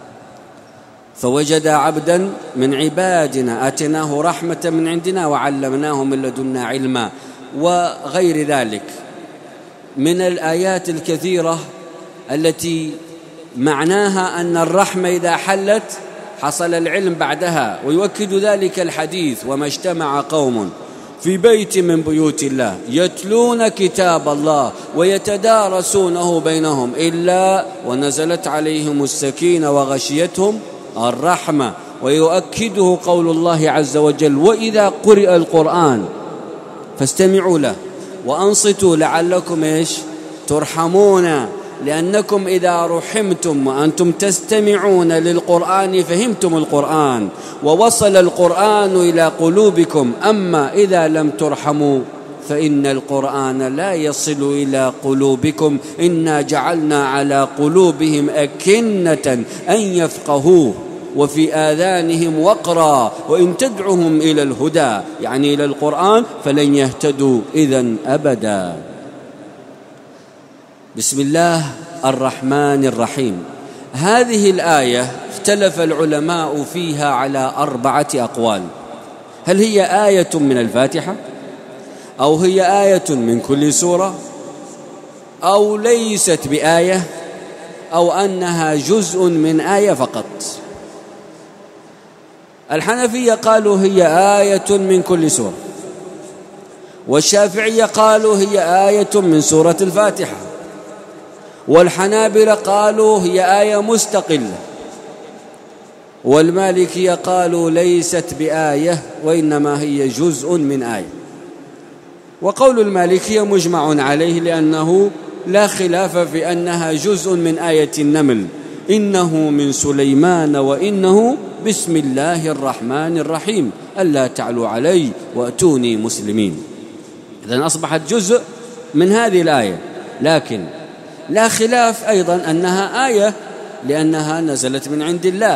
فوجد عبدا من عبادنا آتيناه رحمة من عندنا وعلمناه من لدنا علما، وغير ذلك من الآيات الكثيرة التي معناها أن الرحمة إذا حلت حصل العلم بعدها. ويؤكد ذلك الحديث: وما اجتمع قوم في بيت من بيوت الله يتلون كتاب الله ويتدارسونه بينهم إلا ونزلت عليهم السكينة وغشيتهم الرحمة. ويؤكده قول الله عز وجل: وإذا قرئ القرآن فاستمعوا له وأنصتوا لعلكم ترحمون، لأنكم إذا رحمتم وأنتم تستمعون للقرآن فهمتم القرآن ووصل القرآن إلى قلوبكم. أما إذا لم ترحموا فإن القرآن لا يصل إلى قلوبكم. إنا جعلنا على قلوبهم أكنة أن يفقهوه وفي آذانهم وقرا وإن تدعهم إلى الهدى، يعني إلى القرآن، فلن يهتدوا إذن أبدا. بسم الله الرحمن الرحيم. هذه الآية اختلف العلماء فيها على 4 أقوال: هل هي آية من الفاتحة، أو هي آية من كل سورة، أو ليست بآية، أو أنها جزء من آية فقط. الحنفية قالوا هي آية من كل سورة، والشافعية قالوا هي آية من سورة الفاتحة، والحنابلة قالوا هي آية مستقلة، والمالكية قالوا ليست بآية وإنما هي جزء من آية. وقول المالكية مجمع عليه، لأنه لا خلاف في أنها جزء من آية النمل: إنه من سليمان وإنه بسم الله الرحمن الرحيم ألا تعلوا علي وأتوني مسلمين. إذن أصبحت جزء من هذه الآية، لكن لا خلاف أيضا أنها آية لأنها نزلت من عند الله،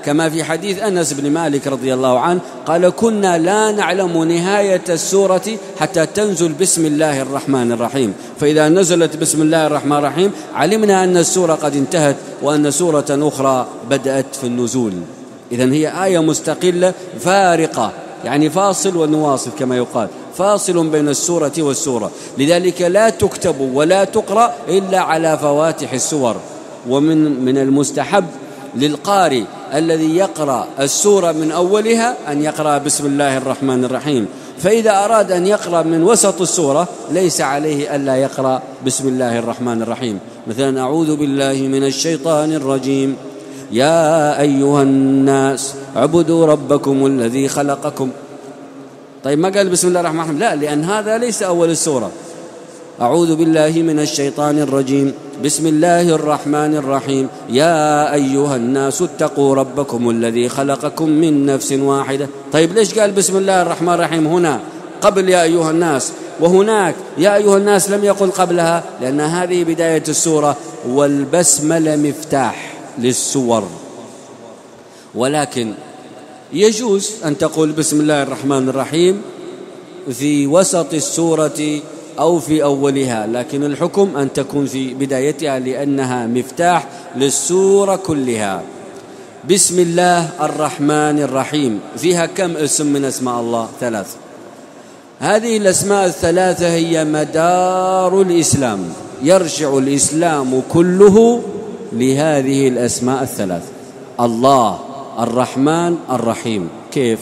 كما في حديث أنس بن مالك رضي الله عنه قال كنا لا نعلم نهاية السورة حتى تنزل بسم الله الرحمن الرحيم، فإذا نزلت بسم الله الرحمن الرحيم علمنا أن السورة قد انتهت وأن سورة أخرى بدأت في النزول. إذن هي آية مستقلة فارقة، يعني فاصل ونواصل كما يقال، فاصل بين السورة والسورة، لذلك لا تكتب ولا تقرأ إلا على فواتح السور. ومن المستحب للقارئ الذي يقرأ السورة من أولها أن يقرأ بسم الله الرحمن الرحيم، فإذا أراد أن يقرأ من وسط السورة ليس عليه ألا يقرأ بسم الله الرحمن الرحيم. مثلا أعوذ بالله من الشيطان الرجيم، يا أيها الناس اعبدوا ربكم الذي خلقكم. طيب ما قال بسم الله الرحمن الرحيم؟ لا، لأن هذا ليس أول السورة. أعوذ بالله من الشيطان الرجيم، بسم الله الرحمن الرحيم، يا أيها الناس اتقوا ربكم الذي خلقكم من نفس واحدة. طيب ليش قال بسم الله الرحمن الرحيم هنا قبل يا أيها الناس، وهناك يا أيها الناس لم يقل قبلها؟ لأن هذه بداية السورة، والبسملة مفتاح للسور. ولكن يجوز أن تقول بسم الله الرحمن الرحيم في وسط السورة أو في أولها، لكن الحكم أن تكون في بدايتها لأنها مفتاح للسورة كلها. بسم الله الرحمن الرحيم فيها كم اسم من أسماء الله؟ 3. هذه الأسماء ال3 هي مدار الإسلام، يرجع الإسلام كله لهذه الأسماء ال3: الله، الرحمن، الرحيم. كيف؟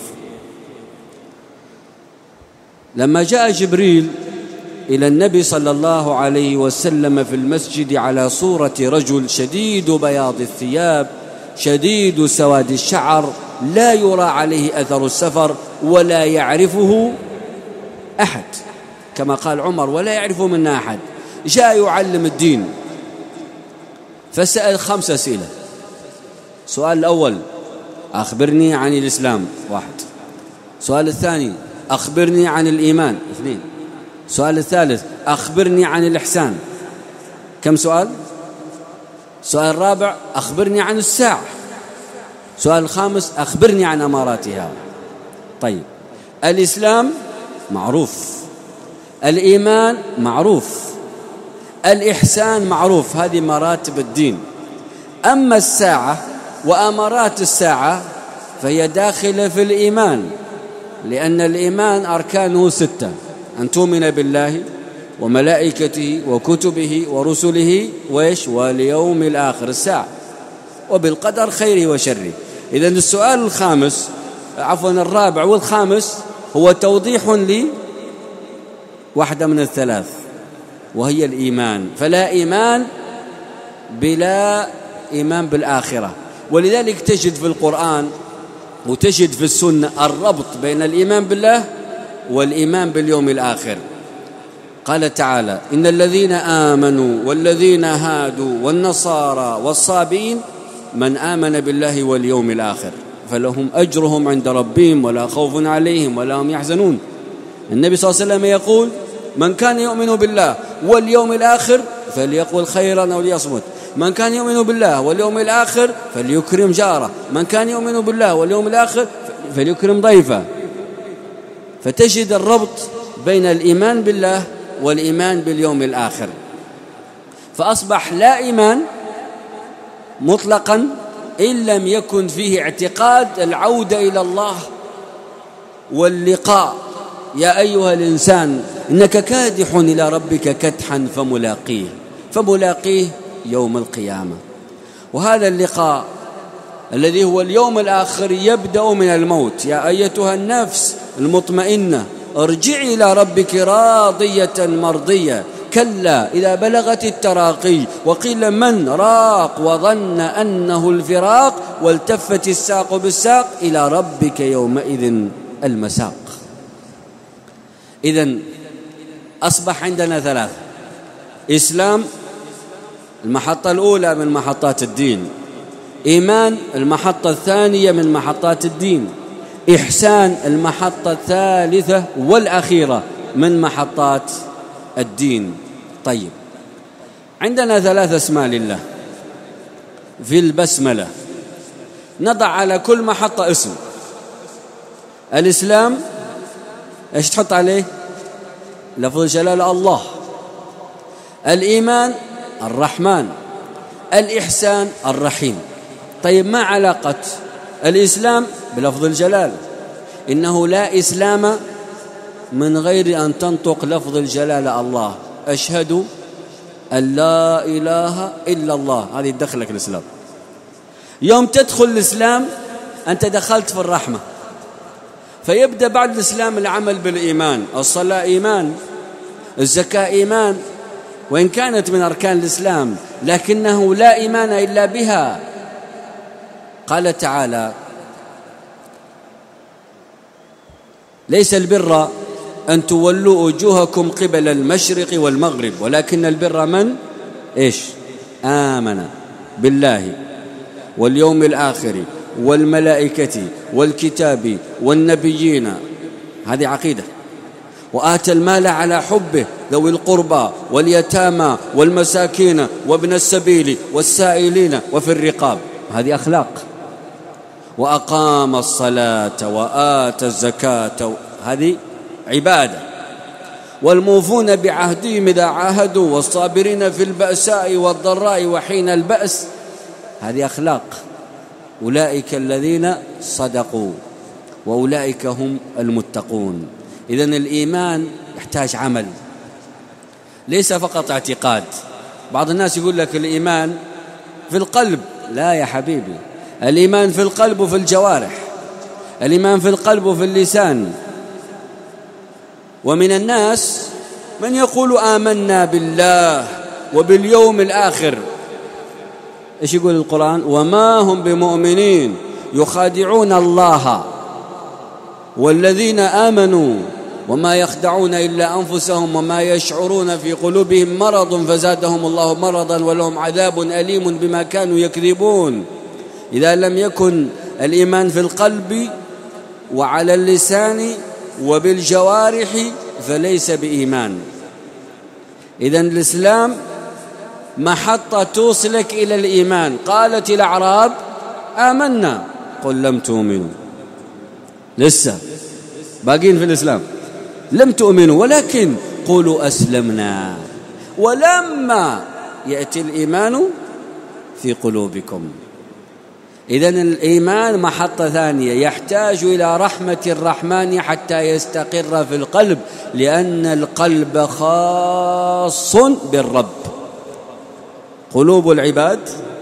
لما جاء جبريل إلى النبي صلى الله عليه وسلم في المسجد على صورة رجل شديد بياض الثياب شديد سواد الشعر لا يرى عليه أثر السفر ولا يعرفه أحد، كما قال عمر ولا يعرفه منا أحد، جاء يعلم الدين فسأل 5 أسئلة. السؤال الأول: أخبرني عن الإسلام، 1. السؤال الثاني: أخبرني عن الإيمان، 2. السؤال الثالث: أخبرني عن الإحسان. كم سؤال؟ السؤال الرابع: أخبرني عن الساعة. السؤال الخامس: أخبرني عن أماراتها. طيب، الإسلام معروف، الإيمان معروف، الإحسان معروف، هذه مراتب الدين. أما الساعة وأمارات الساعة فهي داخلة في الإيمان، لأن الإيمان أركانه 6: أن تؤمن بالله وملائكته وكتبه ورسله واليوم الآخر، الساعة، وبالقدر خيره وشره. إذن السؤال الخامس، الرابع والخامس هو توضيح لي واحدة من ال3 وهي الإيمان، فلا إيمان بلا إيمان بالآخرة. ولذلك تجد في القرآن وتجد في السنة الربط بين الإيمان بالله والإيمان باليوم الآخر. قال تعالى: إن الذين آمنوا والذين هادوا والنصارى والصابئين من آمن بالله واليوم الآخر فلهم أجرهم عند ربهم ولا خوف عليهم ولا هم يحزنون. النبي صلى الله عليه وسلم يقول: من كان يؤمن بالله واليوم الآخر فليقل خيرا أو ليصمت، من كان يؤمن بالله واليوم الآخر فليكرم جاره، من كان يؤمن بالله واليوم الآخر فليكرم ضيفه. فتجد الربط بين الإيمان بالله والإيمان باليوم الآخر، فأصبح لا إيمان مطلقا إن لم يكن فيه اعتقاد العودة إلى الله واللقاء. يا أيها الإنسان إنك كادح إلى ربك كدحا فملاقيه يوم القيامة. وهذا اللقاء الذي هو اليوم الآخر يبدأ من الموت. يا أيتها النفس المطمئنة ارجعي إلى ربك راضية مرضية، كلا إذا بلغت التراقي وقيل من راق وظن أنه الفراق والتفت الساق بالساق إلى ربك يومئذ المساق. إذن أصبح عندنا 3: إسلام المحطة الأولى من محطات الدين، إيمان المحطة الثانية من محطات الدين، إحسان المحطة الثالثة والأخيرة من محطات الدين. طيب، عندنا 3 أسماء لله في البسملة. نضع على كل محطة اسم. الإسلام إيش تحط عليه؟ لفظ الجلالة الله. الإيمان الرحمن. الإحسان الرحيم. طيب ما علاقة الإسلام بلفظ الجلال؟ إنه لا إسلام من غير أن تنطق لفظ الجلالة الله. أشهد أن لا إله إلا الله، هذه تدخلك الإسلام. يوم تدخل الإسلام أنت دخلت في الرحمة، فيبدأ بعد الإسلام العمل بالإيمان. الصلاة إيمان، الزكاة إيمان، وإن كانت من أركان الإسلام لكنه لا إيمان إلا بها. قال تعالى: ليس البر أن تولوا وجوهكم قبل المشرق والمغرب ولكن البر من آمن بالله واليوم الآخر والملائكة والكتاب والنبيين، هذه عقيدة، وآتى المال على حبه ذوي القربى واليتامى والمساكين وابن السبيل والسائلين وفي الرقاب، هذه أخلاق، وأقام الصلاة وآتى الزكاة، هذه عبادة، والموفون بعهدهم إذا عاهدوا والصابرين في البأساء والضراء وحين البأس، هذه أخلاق. أولئك الذين صدقوا وأولئك هم المتقون. إذن الإيمان يحتاج عمل، ليس فقط اعتقاد. بعض الناس يقول لك الإيمان في القلب، لا يا حبيبي، الإيمان في القلب وفي الجوارح، الإيمان في القلب وفي اللسان. ومن الناس من يقول آمنا بالله وباليوم الآخر، إيش يقول القرآن؟ وما هم بمؤمنين يخادعون الله والذين آمنوا وما يخدعون إلا أنفسهم وما يشعرون في قلوبهم مرض فزادهم الله مرضا ولهم عذاب أليم بما كانوا يكذبون. إذا لم يكن الإيمان في القلب وعلى اللسان وبالجوارح فليس بإيمان. إذن الإسلام محطة توصلك إلى الإيمان. قالت الأعراب آمنا قل لم تؤمنوا، لسه باقين في الإسلام، لم تؤمنوا ولكن قولوا أسلمنا ولما يأتي الإيمان في قلوبكم. إذن الإيمان محطة ثانية، يحتاج إلى رحمة الرحمن حتى يستقر في القلب، لأن القلب خاص بالرب. قلوب العباد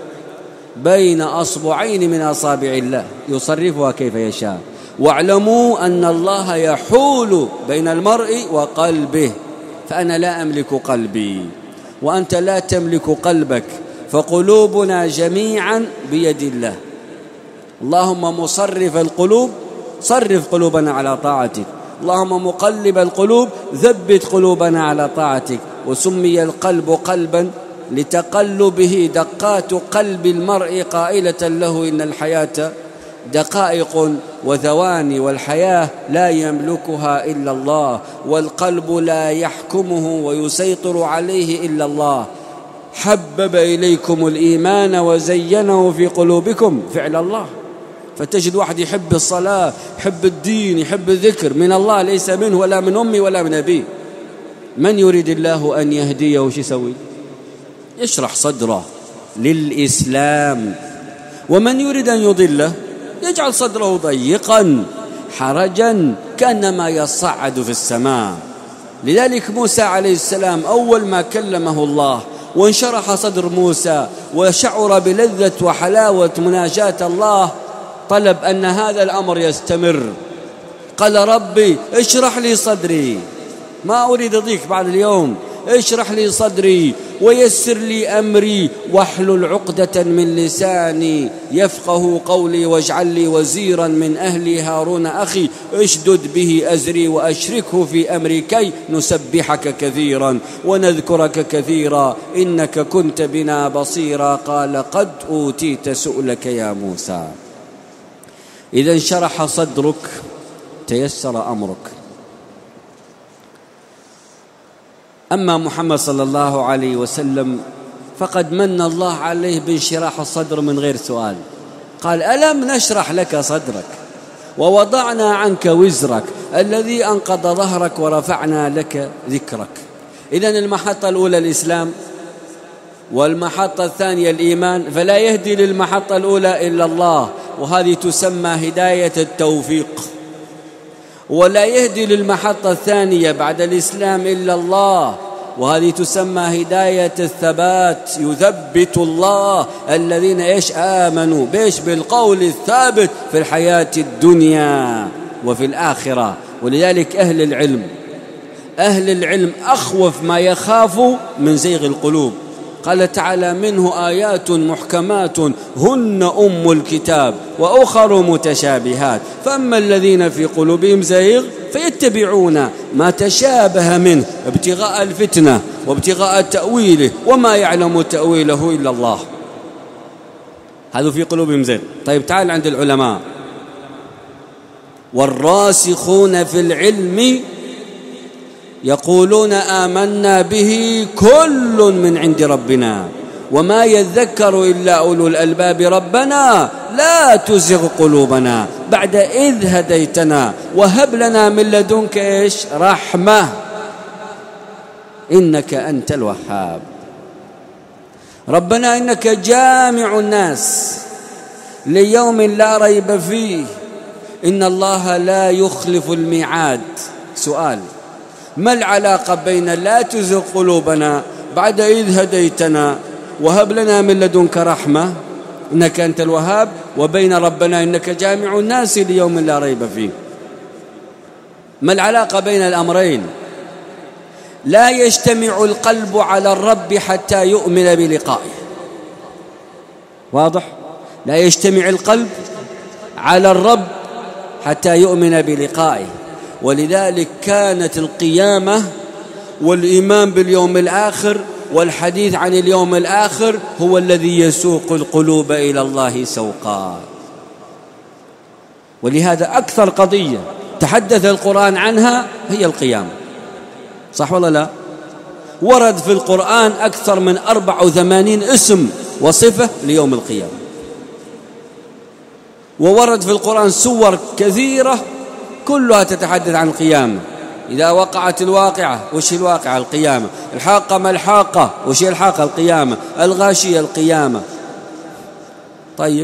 بين أصبعين من أصابع الله يصرفها كيف يشاء، واعلموا أن الله يحول بين المرء وقلبه، فأنا لا أملك قلبي وأنت لا تملك قلبك، فقلوبنا جميعا بيد الله. اللهم مصرف القلوب صرف قلوبنا على طاعتك، اللهم مقلب القلوب ثبت قلوبنا على طاعتك. وسمي القلب قلبا لتقلبه دقات قلب المرء قائلة له إن الحياة دقائق وثواني والحياة لا يملكها إلا الله، والقلب لا يحكمه ويسيطر عليه إلا الله. حبب إليكم الإيمان وزينه في قلوبكم، فعل الله. فتجد واحد يحب الصلاة، يحب الدين، يحب الذكر، من الله ليس منه ولا من أمي ولا من أبيه. من يريد الله أن يهديه وش يسوي؟ يشرح صدره للإسلام. ومن يريد أن يضله يجعل صدره ضيقا حرجا كأنما يصعد في السماء. لذلك موسى عليه السلام أول ما كلمه الله وانشرح صدر موسى وشعر بلذة وحلاوة مناجاة الله، طلب أن هذا الأمر يستمر. قال ربي اشرح لي صدري، ما أريد أضيق بعد اليوم، اشرح لي صدري ويسر لي أمري واحلل عقدة من لساني يفقه قولي واجعل لي وزيرا من أهلي هارون أخي اشدد به أزري وأشركه في أمري كي نسبحك كثيرا ونذكرك كثيرا إنك كنت بنا بصيرا. قال قد أوتيت سؤلك يا موسى. إذا انشرح صدرك تيسر أمرك. أما محمد صلى الله عليه وسلم فقد من الله عليه بانشراح الصدر من غير سؤال. قال ألم نشرح لك صدرك ووضعنا عنك وزرك الذي أنقض ظهرك ورفعنا لك ذكرك. إذن المحطة الأولى الإسلام، والمحطة الثانية الإيمان، فلا يهدي للمحطة الأولى إلا الله، وهذه تسمى هداية التوفيق. ولا يهدي للمحطة الثانية بعد الإسلام إلا الله، وهذه تسمى هداية الثبات. يثبت الله الذين آمنوا بالقول الثابت في الحياة الدنيا وفي الآخرة. ولذلك أهل العلم أخوف ما يخافوا من زيغ القلوب. قال تعالى: منه آيات محكمات هن أم الكتاب وأخر متشابهات فأما الذين في قلوبهم زيغ فيتبعون ما تشابه منه ابتغاء الفتنة وابتغاء تأويله وما يعلم تأويله إلا الله. هذا في قلوبهم زيغ. طيب تعال عند العلماء: والراسخون في العلم يقولون آمنا به كل من عند ربنا وما يذكر إلا أولو الألباب ربنا لا تزغ قلوبنا بعد إذ هديتنا وهب لنا من لدنك رحمة إنك أنت الوهاب. ربنا إنك جامع الناس ليوم لا ريب فيه إن الله لا يخلف الميعاد. سؤال: ما العلاقة بين لا تزغ قلوبنا بعد إذ هديتنا وهب لنا من لدنك رحمة إنك أنت الوهاب وبين ربنا إنك جامع الناس ليوم لا ريب فيه؟ ما العلاقة بين الأمرين؟ لا يجتمع القلب على الرب حتى يؤمن بلقائه. واضح؟ لا يجتمع القلب على الرب حتى يؤمن بلقائه. ولذلك كانت القيامة والإيمان باليوم الآخر والحديث عن اليوم الآخر هو الذي يسوق القلوب إلى الله سوقا. ولهذا أكثر قضية تحدث القرآن عنها هي القيامة. صح ولا لا؟ ورد في القرآن أكثر من 84 اسم وصفة ليوم القيامة، وورد في القرآن سور كثيرة كلها تتحدث عن القيامة. إذا وقعت الواقعة، وش الواقعة؟ القيامة. الحاقة ما الحاقة؟ وش الحاقة؟ القيامة. الغاشية القيامة. طيب،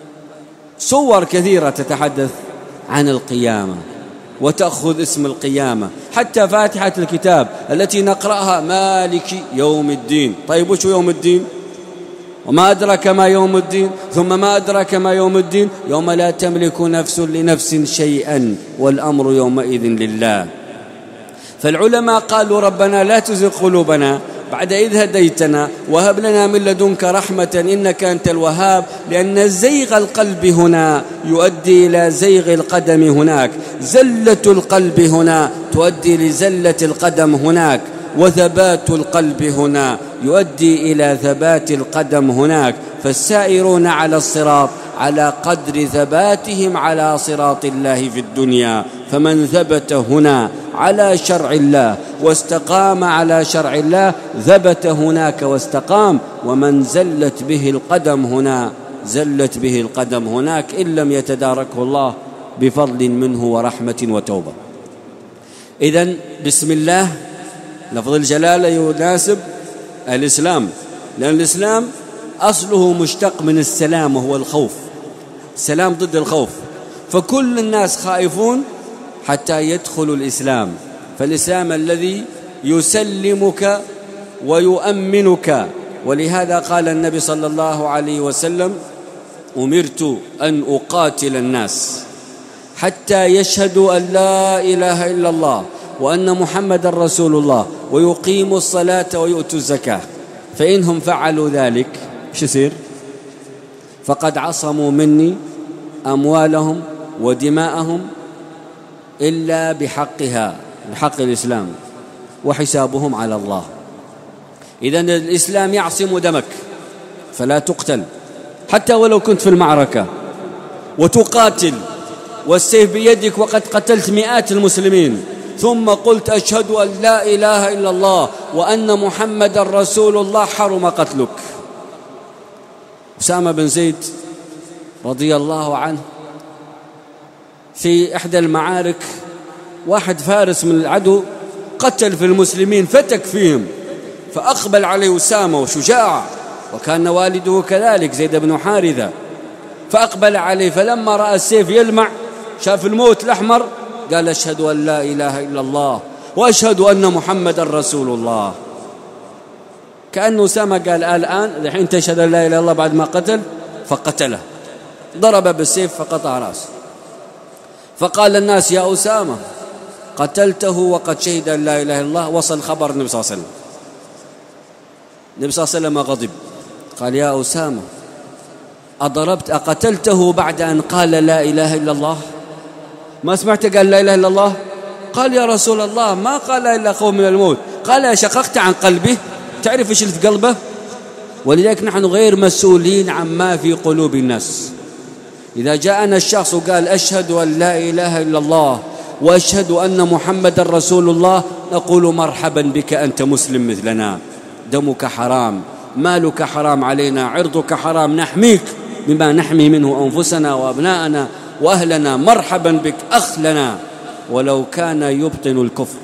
سور كثيرة تتحدث عن القيامة وتأخذ اسم القيامة، حتى فاتحة الكتاب التي نقرأها مالك يوم الدين. طيب وش يوم الدين؟ وما أدرك ما يوم الدين، ثم ما أدرك ما يوم الدين، يوم لا تملك نفس لنفس شيئا والأمر يومئذ لله. فالعلماء قالوا ربنا لا تزغ قلوبنا بعد إذ هديتنا وهب لنا من لدنك رحمة إنك أنت الوهاب، لأن زيغ القلب هنا يؤدي إلى زيغ القدم هناك، زلة القلب هنا تؤدي لزلة القدم هناك، وثبات القلب هنا يؤدي إلى ثبات القدم هناك. فالسائرون على الصراط على قدر ثباتهم على صراط الله في الدنيا. فمن ثبت هنا على شرع الله واستقام على شرع الله ثبت هناك واستقام، ومن زلت به القدم هنا زلت به القدم هناك إن لم يتداركه الله بفضل منه ورحمة وتوبة. إذن بسم الله لفظ الجلالة يناسب الإسلام، لأن الإسلام أصله مشتق من السلام وهو الخوف. السلام ضد الخوف، فكل الناس خائفون حتى يدخلوا الإسلام. فالإسلام الذي يسلمك ويؤمنك. ولهذا قال النبي صلى الله عليه وسلم: أمرت أن أقاتل الناس حتى يشهدوا أن لا إله إلا الله وأن محمد رسول الله ويقيموا الصلاة ويؤتوا الزكاة، فإنهم فعلوا ذلك شو يصير؟ فقد عصموا مني أموالهم ودماءهم إلا بحقها، بحق الإسلام، وحسابهم على الله. إذن الإسلام يعصم دمك فلا تقتل، حتى ولو كنت في المعركة وتقاتل والسيف بيدك وقد قتلت مئات المسلمين ثم قلت أشهد أن لا إله إلا الله وأن محمد رسول الله، حرم قتلك. أسامة بن زيد رضي الله عنه في إحدى المعارك واحد فارس من العدو قتل في المسلمين، فتك فيهم، فأقبل عليه أسامة وشجاع، وكان والده كذلك زيد بن حارثة، فأقبل عليه، فلما رأى السيف يلمع شاف الموت الأحمر قال أشهد أن لا إله إلا الله وأشهد أن محمد رسول الله. كأنه أسامة قال الآن الحين تشهد أن لا إله إلا الله بعد ما قتل، فقتله، ضرب بالسيف فقطع رأسه. فقال الناس يا أسامة قتلته وقد شهد أن لا إله إلا الله. وصل خبر النبي صلى الله عليه وسلم، النبي صلى الله عليه وسلم غضب قال يا أسامة أقتلته بعد أن قال لا إله إلا الله؟ ما سمعت قال لا إله إلا الله؟ قال يا رسول الله ما قال إلا خوف من الموت. قال شققت عن قلبه، تعرف إيش اللي في قلبه؟ ولذلك نحن غير مسؤولين عما في قلوب الناس. إذا جاءنا الشخص وقال أشهد أن لا إله إلا الله وأشهد أن محمد رسول الله، نقول مرحبا بك، أنت مسلم مثلنا، دمك حرام، مالك حرام علينا، عرضك حرام، نحميك بما نحمي منه أنفسنا وأبناءنا وأهلنا، مرحبا بك أخ لنا ولو كان يبطن الكفر.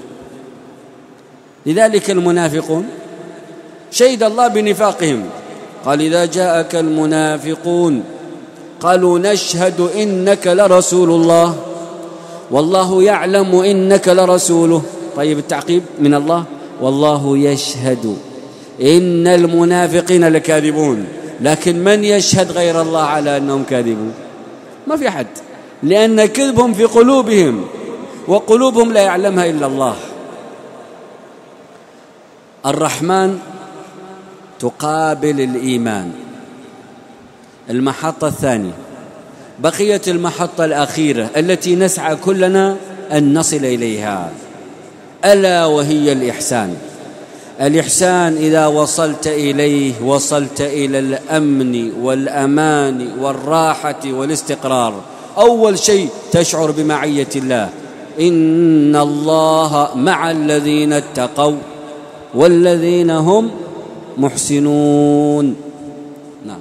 لذلك المنافقون شهد الله بنفاقهم، قال إذا جاءك المنافقون قالوا نشهد إنك لرسول الله والله يعلم إنك لرسوله. طيب التعقيب من الله والله يشهد إن المنافقين لكاذبون. لكن من يشهد غير الله على أنهم كاذبون؟ ما في أحد، لأن كذبهم في قلوبهم وقلوبهم لا يعلمها إلا الله. الرحمن تقابل الإيمان. المحطة الثانية، بقية المحطة الأخيرة التي نسعى كلنا أن نصل إليها، ألا وهي الإحسان. الإحسان إذا وصلت إليه وصلت إلى الأمن والأمان والراحة والاستقرار. أول شيء تشعر بمعية الله، إن الله مع الذين اتقوا والذين هم محسنون. نعم،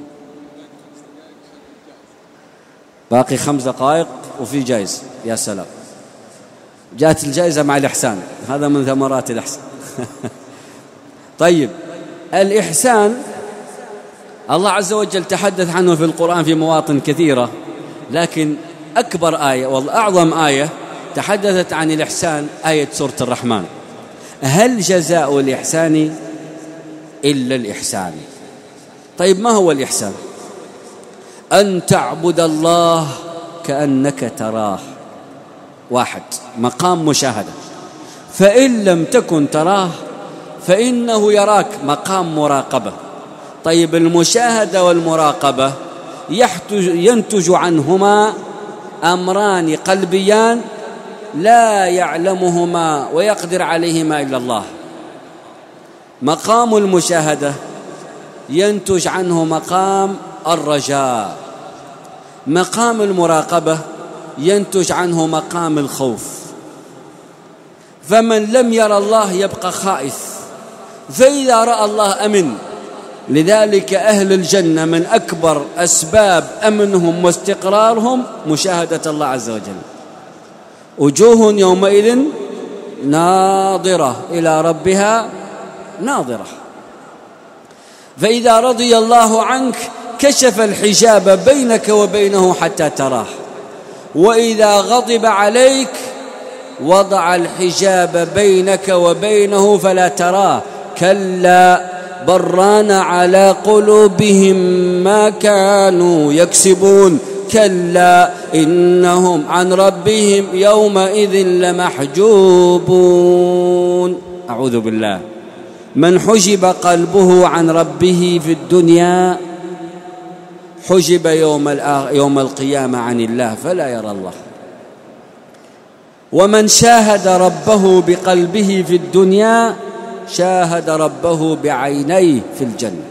باقي 5 دقائق وفي جائزة. يا سلام، جاءت الجائزة مع الإحسان، هذا من ثمرات الإحسان. طيب، الإحسان الله عز وجل تحدث عنه في القرآن في مواطن كثيرة، لكن أكبر آية والأعظم آية تحدثت عن الإحسان آية سورة الرحمن. هل جزاء الإحسان إلا الإحسان؟ طيب، ما هو الإحسان؟ أن تعبد الله كأنك تراه. واحد، مقام مشاهدة، فإن لم تكن تراه فإنه يراك، مقام مراقبة. طيب، المشاهدة والمراقبة ينتج عنهما أمران قلبيان لا يعلمهما ويقدر عليهما إلا الله. مقام المشاهدة ينتج عنه مقام الرجاء، مقام المراقبة ينتج عنه مقام الخوف. فمن لم يرى الله يبقى خائف، فإذا رأى الله أمن. لذلك أهل الجنة من أكبر أسباب أمنهم واستقرارهم مشاهدة الله عز وجل. وجوه يومئذ ناظرة إلى ربها ناظرة. فإذا رضي الله عنك كشف الحجاب بينك وبينه حتى تراه، وإذا غضب عليك وضع الحجاب بينك وبينه فلا تراه. كلا بل ران على قلوبهم ما كانوا يكسبون. كلا إنهم عن ربهم يومئذ لمحجوبون. أعوذ بالله. من حجب قلبه عن ربه في الدنيا حجب يوم القيامة عن الله فلا يرى الله. ومن شاهد ربه بقلبه في الدنيا شاهد ربه بعينيه في الجنة.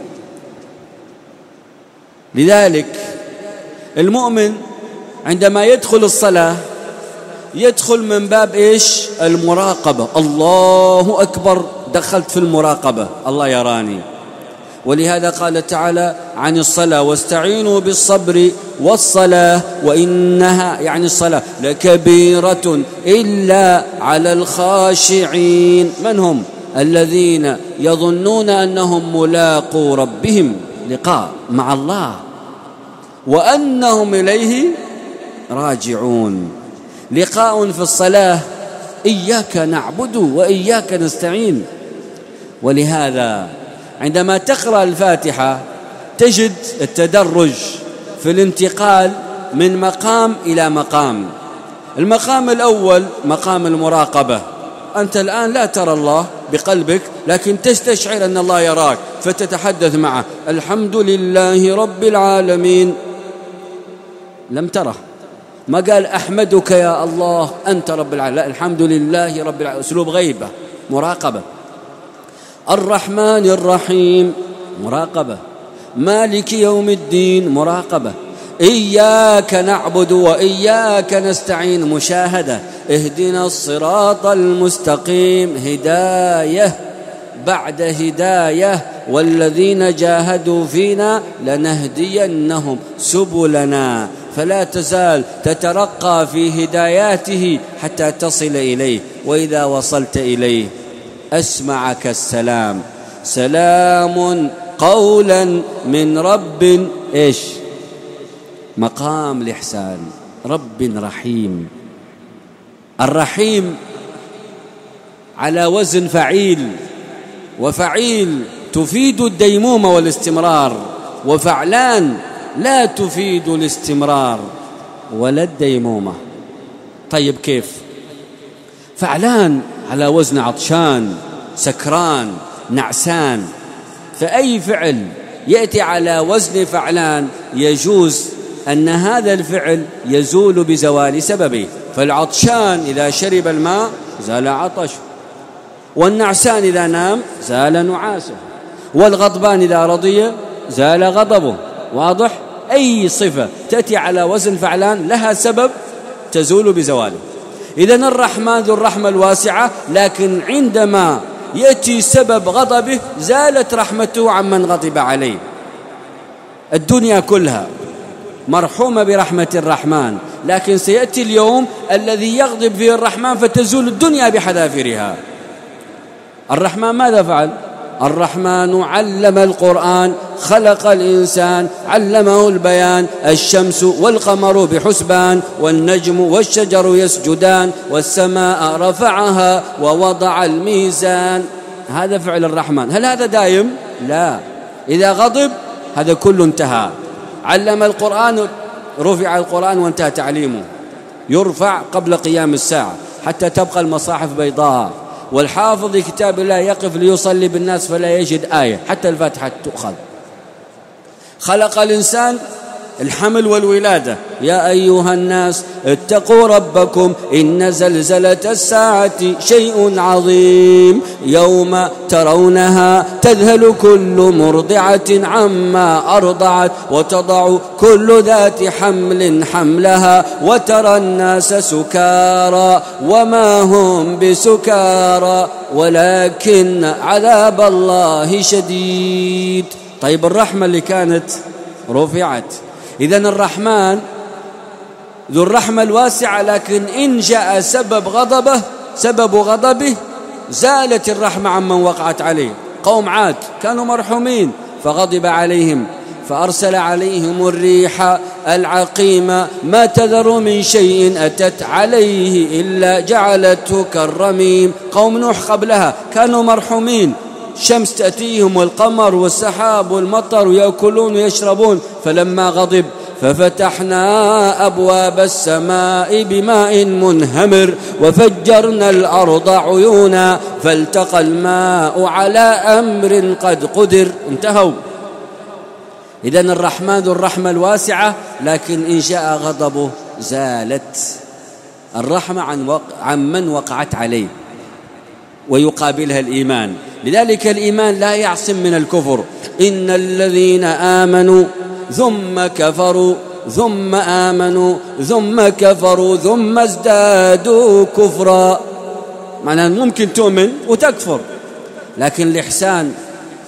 لذلك المؤمن عندما يدخل الصلاة يدخل من باب إيش؟ المراقبة. الله أكبر، دخلت في المراقبة، الله يراني. ولهذا قال تعالى عن الصلاة: واستعينوا بالصبر والصلاة وإنها يعني الصلاة لكبيرة إلا على الخاشعين. من هم؟ الذين يظنون أنهم ملاقو ربهم، لقاء مع الله، وأنهم إليه راجعون. لقاء في الصلاة، إياك نعبد وإياك نستعين. ولهذا عندما تقرأ الفاتحة تجد التدرج في الانتقال من مقام إلى مقام. المقام الأول مقام المراقبة، أنت الآن لا ترى الله بقلبك، لكن تستشعر أن الله يراك فتتحدث معه: الحمد لله رب العالمين. لم تره، ما قال أحمدك يا الله أنت رب العالمين، لا، الحمد لله رب العالمين، أسلوب غيبة، مراقبة. الرحمن الرحيم، مراقبة. مالك يوم الدين، مراقبة. إياك نعبد وإياك نستعين، مشاهدة. اهدنا الصراط المستقيم، هداية بعد هداية. والذين جاهدوا فينا لنهدينهم سبلنا. فلا تزال تترقى في هداياته حتى تصل إليه، وإذا وصلت إليه أسمعك السلام: سلام قولا من رب إيش؟ مقام الإحسان، رب رحيم. الرحيم على وزن فعيل، وفعيل تفيد الديمومة والاستمرار، وفعلان لا تفيد الاستمرار ولا الديمومة. طيب كيف؟ فعلان على وزن عطشان، سكران، نعسان. فأي فعل يأتي على وزن فعلان يجوز أن هذا الفعل يزول بزوال سببه. فالعطشان إذا شرب الماء زال عطشه، والنعسان إذا نام زال نعاسه، والغضبان إذا رضي زال غضبه. واضح؟ أي صفة تأتي على وزن فعلان لها سبب تزول بزواله. إذن الرحمن ذو الرحمة الواسعة، لكن عندما يأتي سبب غضبه زالت رحمته عمن غضب عليه. الدنيا كلها مرحومة برحمة الرحمن، لكن سيأتي اليوم الذي يغضب فيه الرحمن فتزول الدنيا بحذافيرها. الرحمن ماذا فعل؟ الرحمن علم القرآن، خلق الإنسان، علمه البيان. الشمس والقمر بحسبان، والنجم والشجر يسجدان، والسماء رفعها ووضع الميزان. هذا فعل الرحمن. هل هذا دائم؟ لا. إذا غضب هذا كله انتهى. علم القرآن، رفع القرآن وانتهى تعليمه، يرفع قبل قيام الساعة حتى تبقى المصاحف بيضاء. والحافظ لكتاب الله يقف ليصلي بالناس فلا يجد آية حتى الفاتحة تؤخذ. خلق الإنسان، الحمل والولادة. يا أيها الناس اتقوا ربكم إن زلزلة الساعة شيء عظيم، يوم ترونها تذهل كل مرضعة عما أرضعت، وتضع كل ذات حمل حملها، وترى الناس سكارى وما هم بسكارى ولكن عذاب الله شديد. طيب الرحمة اللي كانت رفعت. إذن الرحمن ذو الرحمة الواسعة، لكن إن جاء سبب غضبه زالت الرحمة عمن وقعت عليه. قوم عاد كانوا مرحومين فغضب عليهم فأرسل عليهم الريح العقيم، ما تذر من شيء أتت عليه إلا جعلته كالرميم. قوم نوح قبلها كانوا مرحومين، الشمس تأتيهم والقمر والسحاب والمطر ويأكلون ويشربون. فلما غضب ففتحنا أبواب السماء بماء منهمر وفجرنا الأرض عيونا فالتقى الماء على أمر قد قدر. انتهوا. إذن الرحمن ذو الرحمة الواسعة، لكن إن جاء غضبه زالت الرحمة عن من وقعت عليه، ويقابلها الإيمان. لذلك الإيمان لا يعصم من الكفر. إن الذين آمنوا ثم كفروا ثم آمنوا ثم كفروا ثم ازدادوا كفرا. معناه ممكن تؤمن وتكفر، لكن الإحسان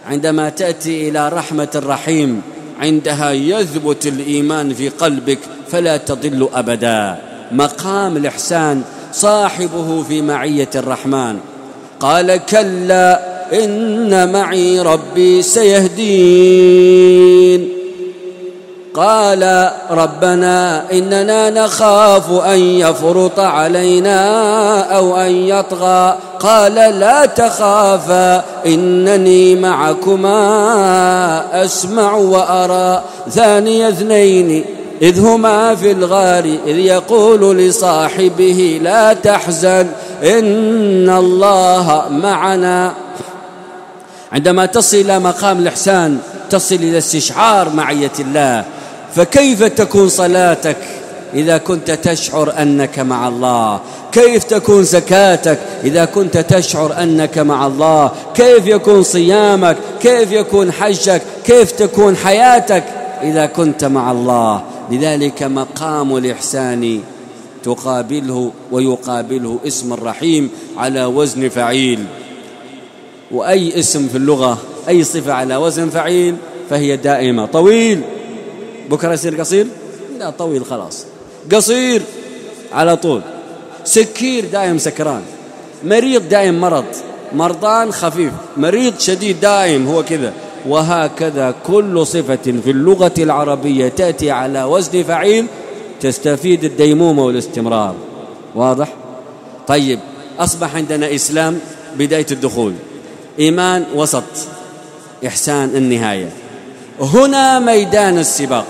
عندما تأتي إلى رحمة الرحيم عندها يثبت الإيمان في قلبك فلا تضل أبدا. مقام الإحسان صاحبه في معية الرحمن. قال كلا إن معي ربي سيهدين. قال ربنا إننا نخاف أن يفرط علينا أو أن يطغى. قال لا تخافا إنني معكما أسمع وأرى. ثاني اثنين إذ هما في الغار إذ يقول لصاحبه لا تحزن إن الله معنا. عندما تصل إلى مقام الإحسان تصل إلى استشعار معية الله. فكيف تكون صلاتك إذا كنت تشعر أنك مع الله؟ كيف تكون زكاتك إذا كنت تشعر أنك مع الله؟ كيف يكون صيامك؟ كيف يكون حجك؟ كيف تكون حياتك إذا كنت مع الله؟ لذلك مقام الإحسان تقابله ويقابله اسم الرحيم على وزن فعيل. وأي اسم في اللغة أي صفة على وزن فعيل فهي دائمة. طويل بكرة يصير قصير؟ لا، طويل خلاص. قصير على طول. سكير دائم سكران. مريض دائم مرض. مرضان خفيف. مريض شديد دائم هو كذا. وهكذا كل صفة في اللغة العربية تأتي على وزن فعيل تستفيد الديمومة والاستمرار. واضح؟ طيب، أصبح عندنا إسلام بداية الدخول، إيمان وسط، إحسان النهاية. هنا ميدان السباق.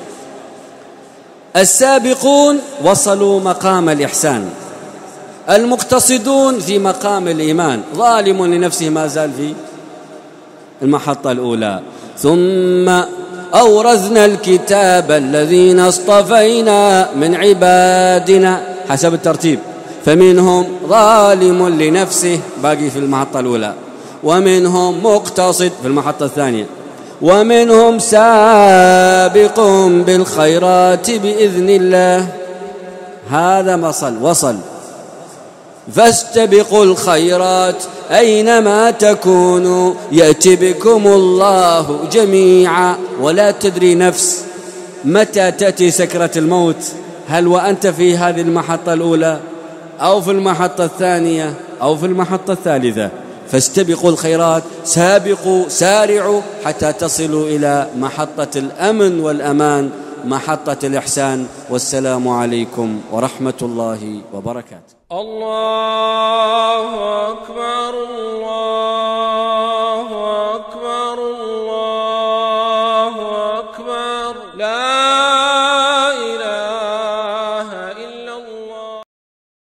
السابقون وصلوا مقام الإحسان، المقتصدون في مقام الإيمان، ظالم لنفسه ما زال في المحطة الأولى. ثم أورثنا الكتاب الذين اصطفينا من عبادنا حسب الترتيب، فمنهم ظالم لنفسه باقي في المحطة الأولى، ومنهم مقتصد في المحطة الثانية، ومنهم سابق بالخيرات بإذن الله. هذا وصل. فاستبقوا الخيرات أينما تكونوا يأتي بكم الله جميعا. ولا تدري نفس متى تأتي سكرة الموت، هل وأنت في هذه المحطة الأولى أو في المحطة الثانية أو في المحطة الثالثة. فاستبقوا الخيرات، سابقوا، سارعوا حتى تصلوا إلى محطة الأمن والأمان، محطة الإحسان. والسلام عليكم ورحمة الله وبركاته. الله أكبر. الله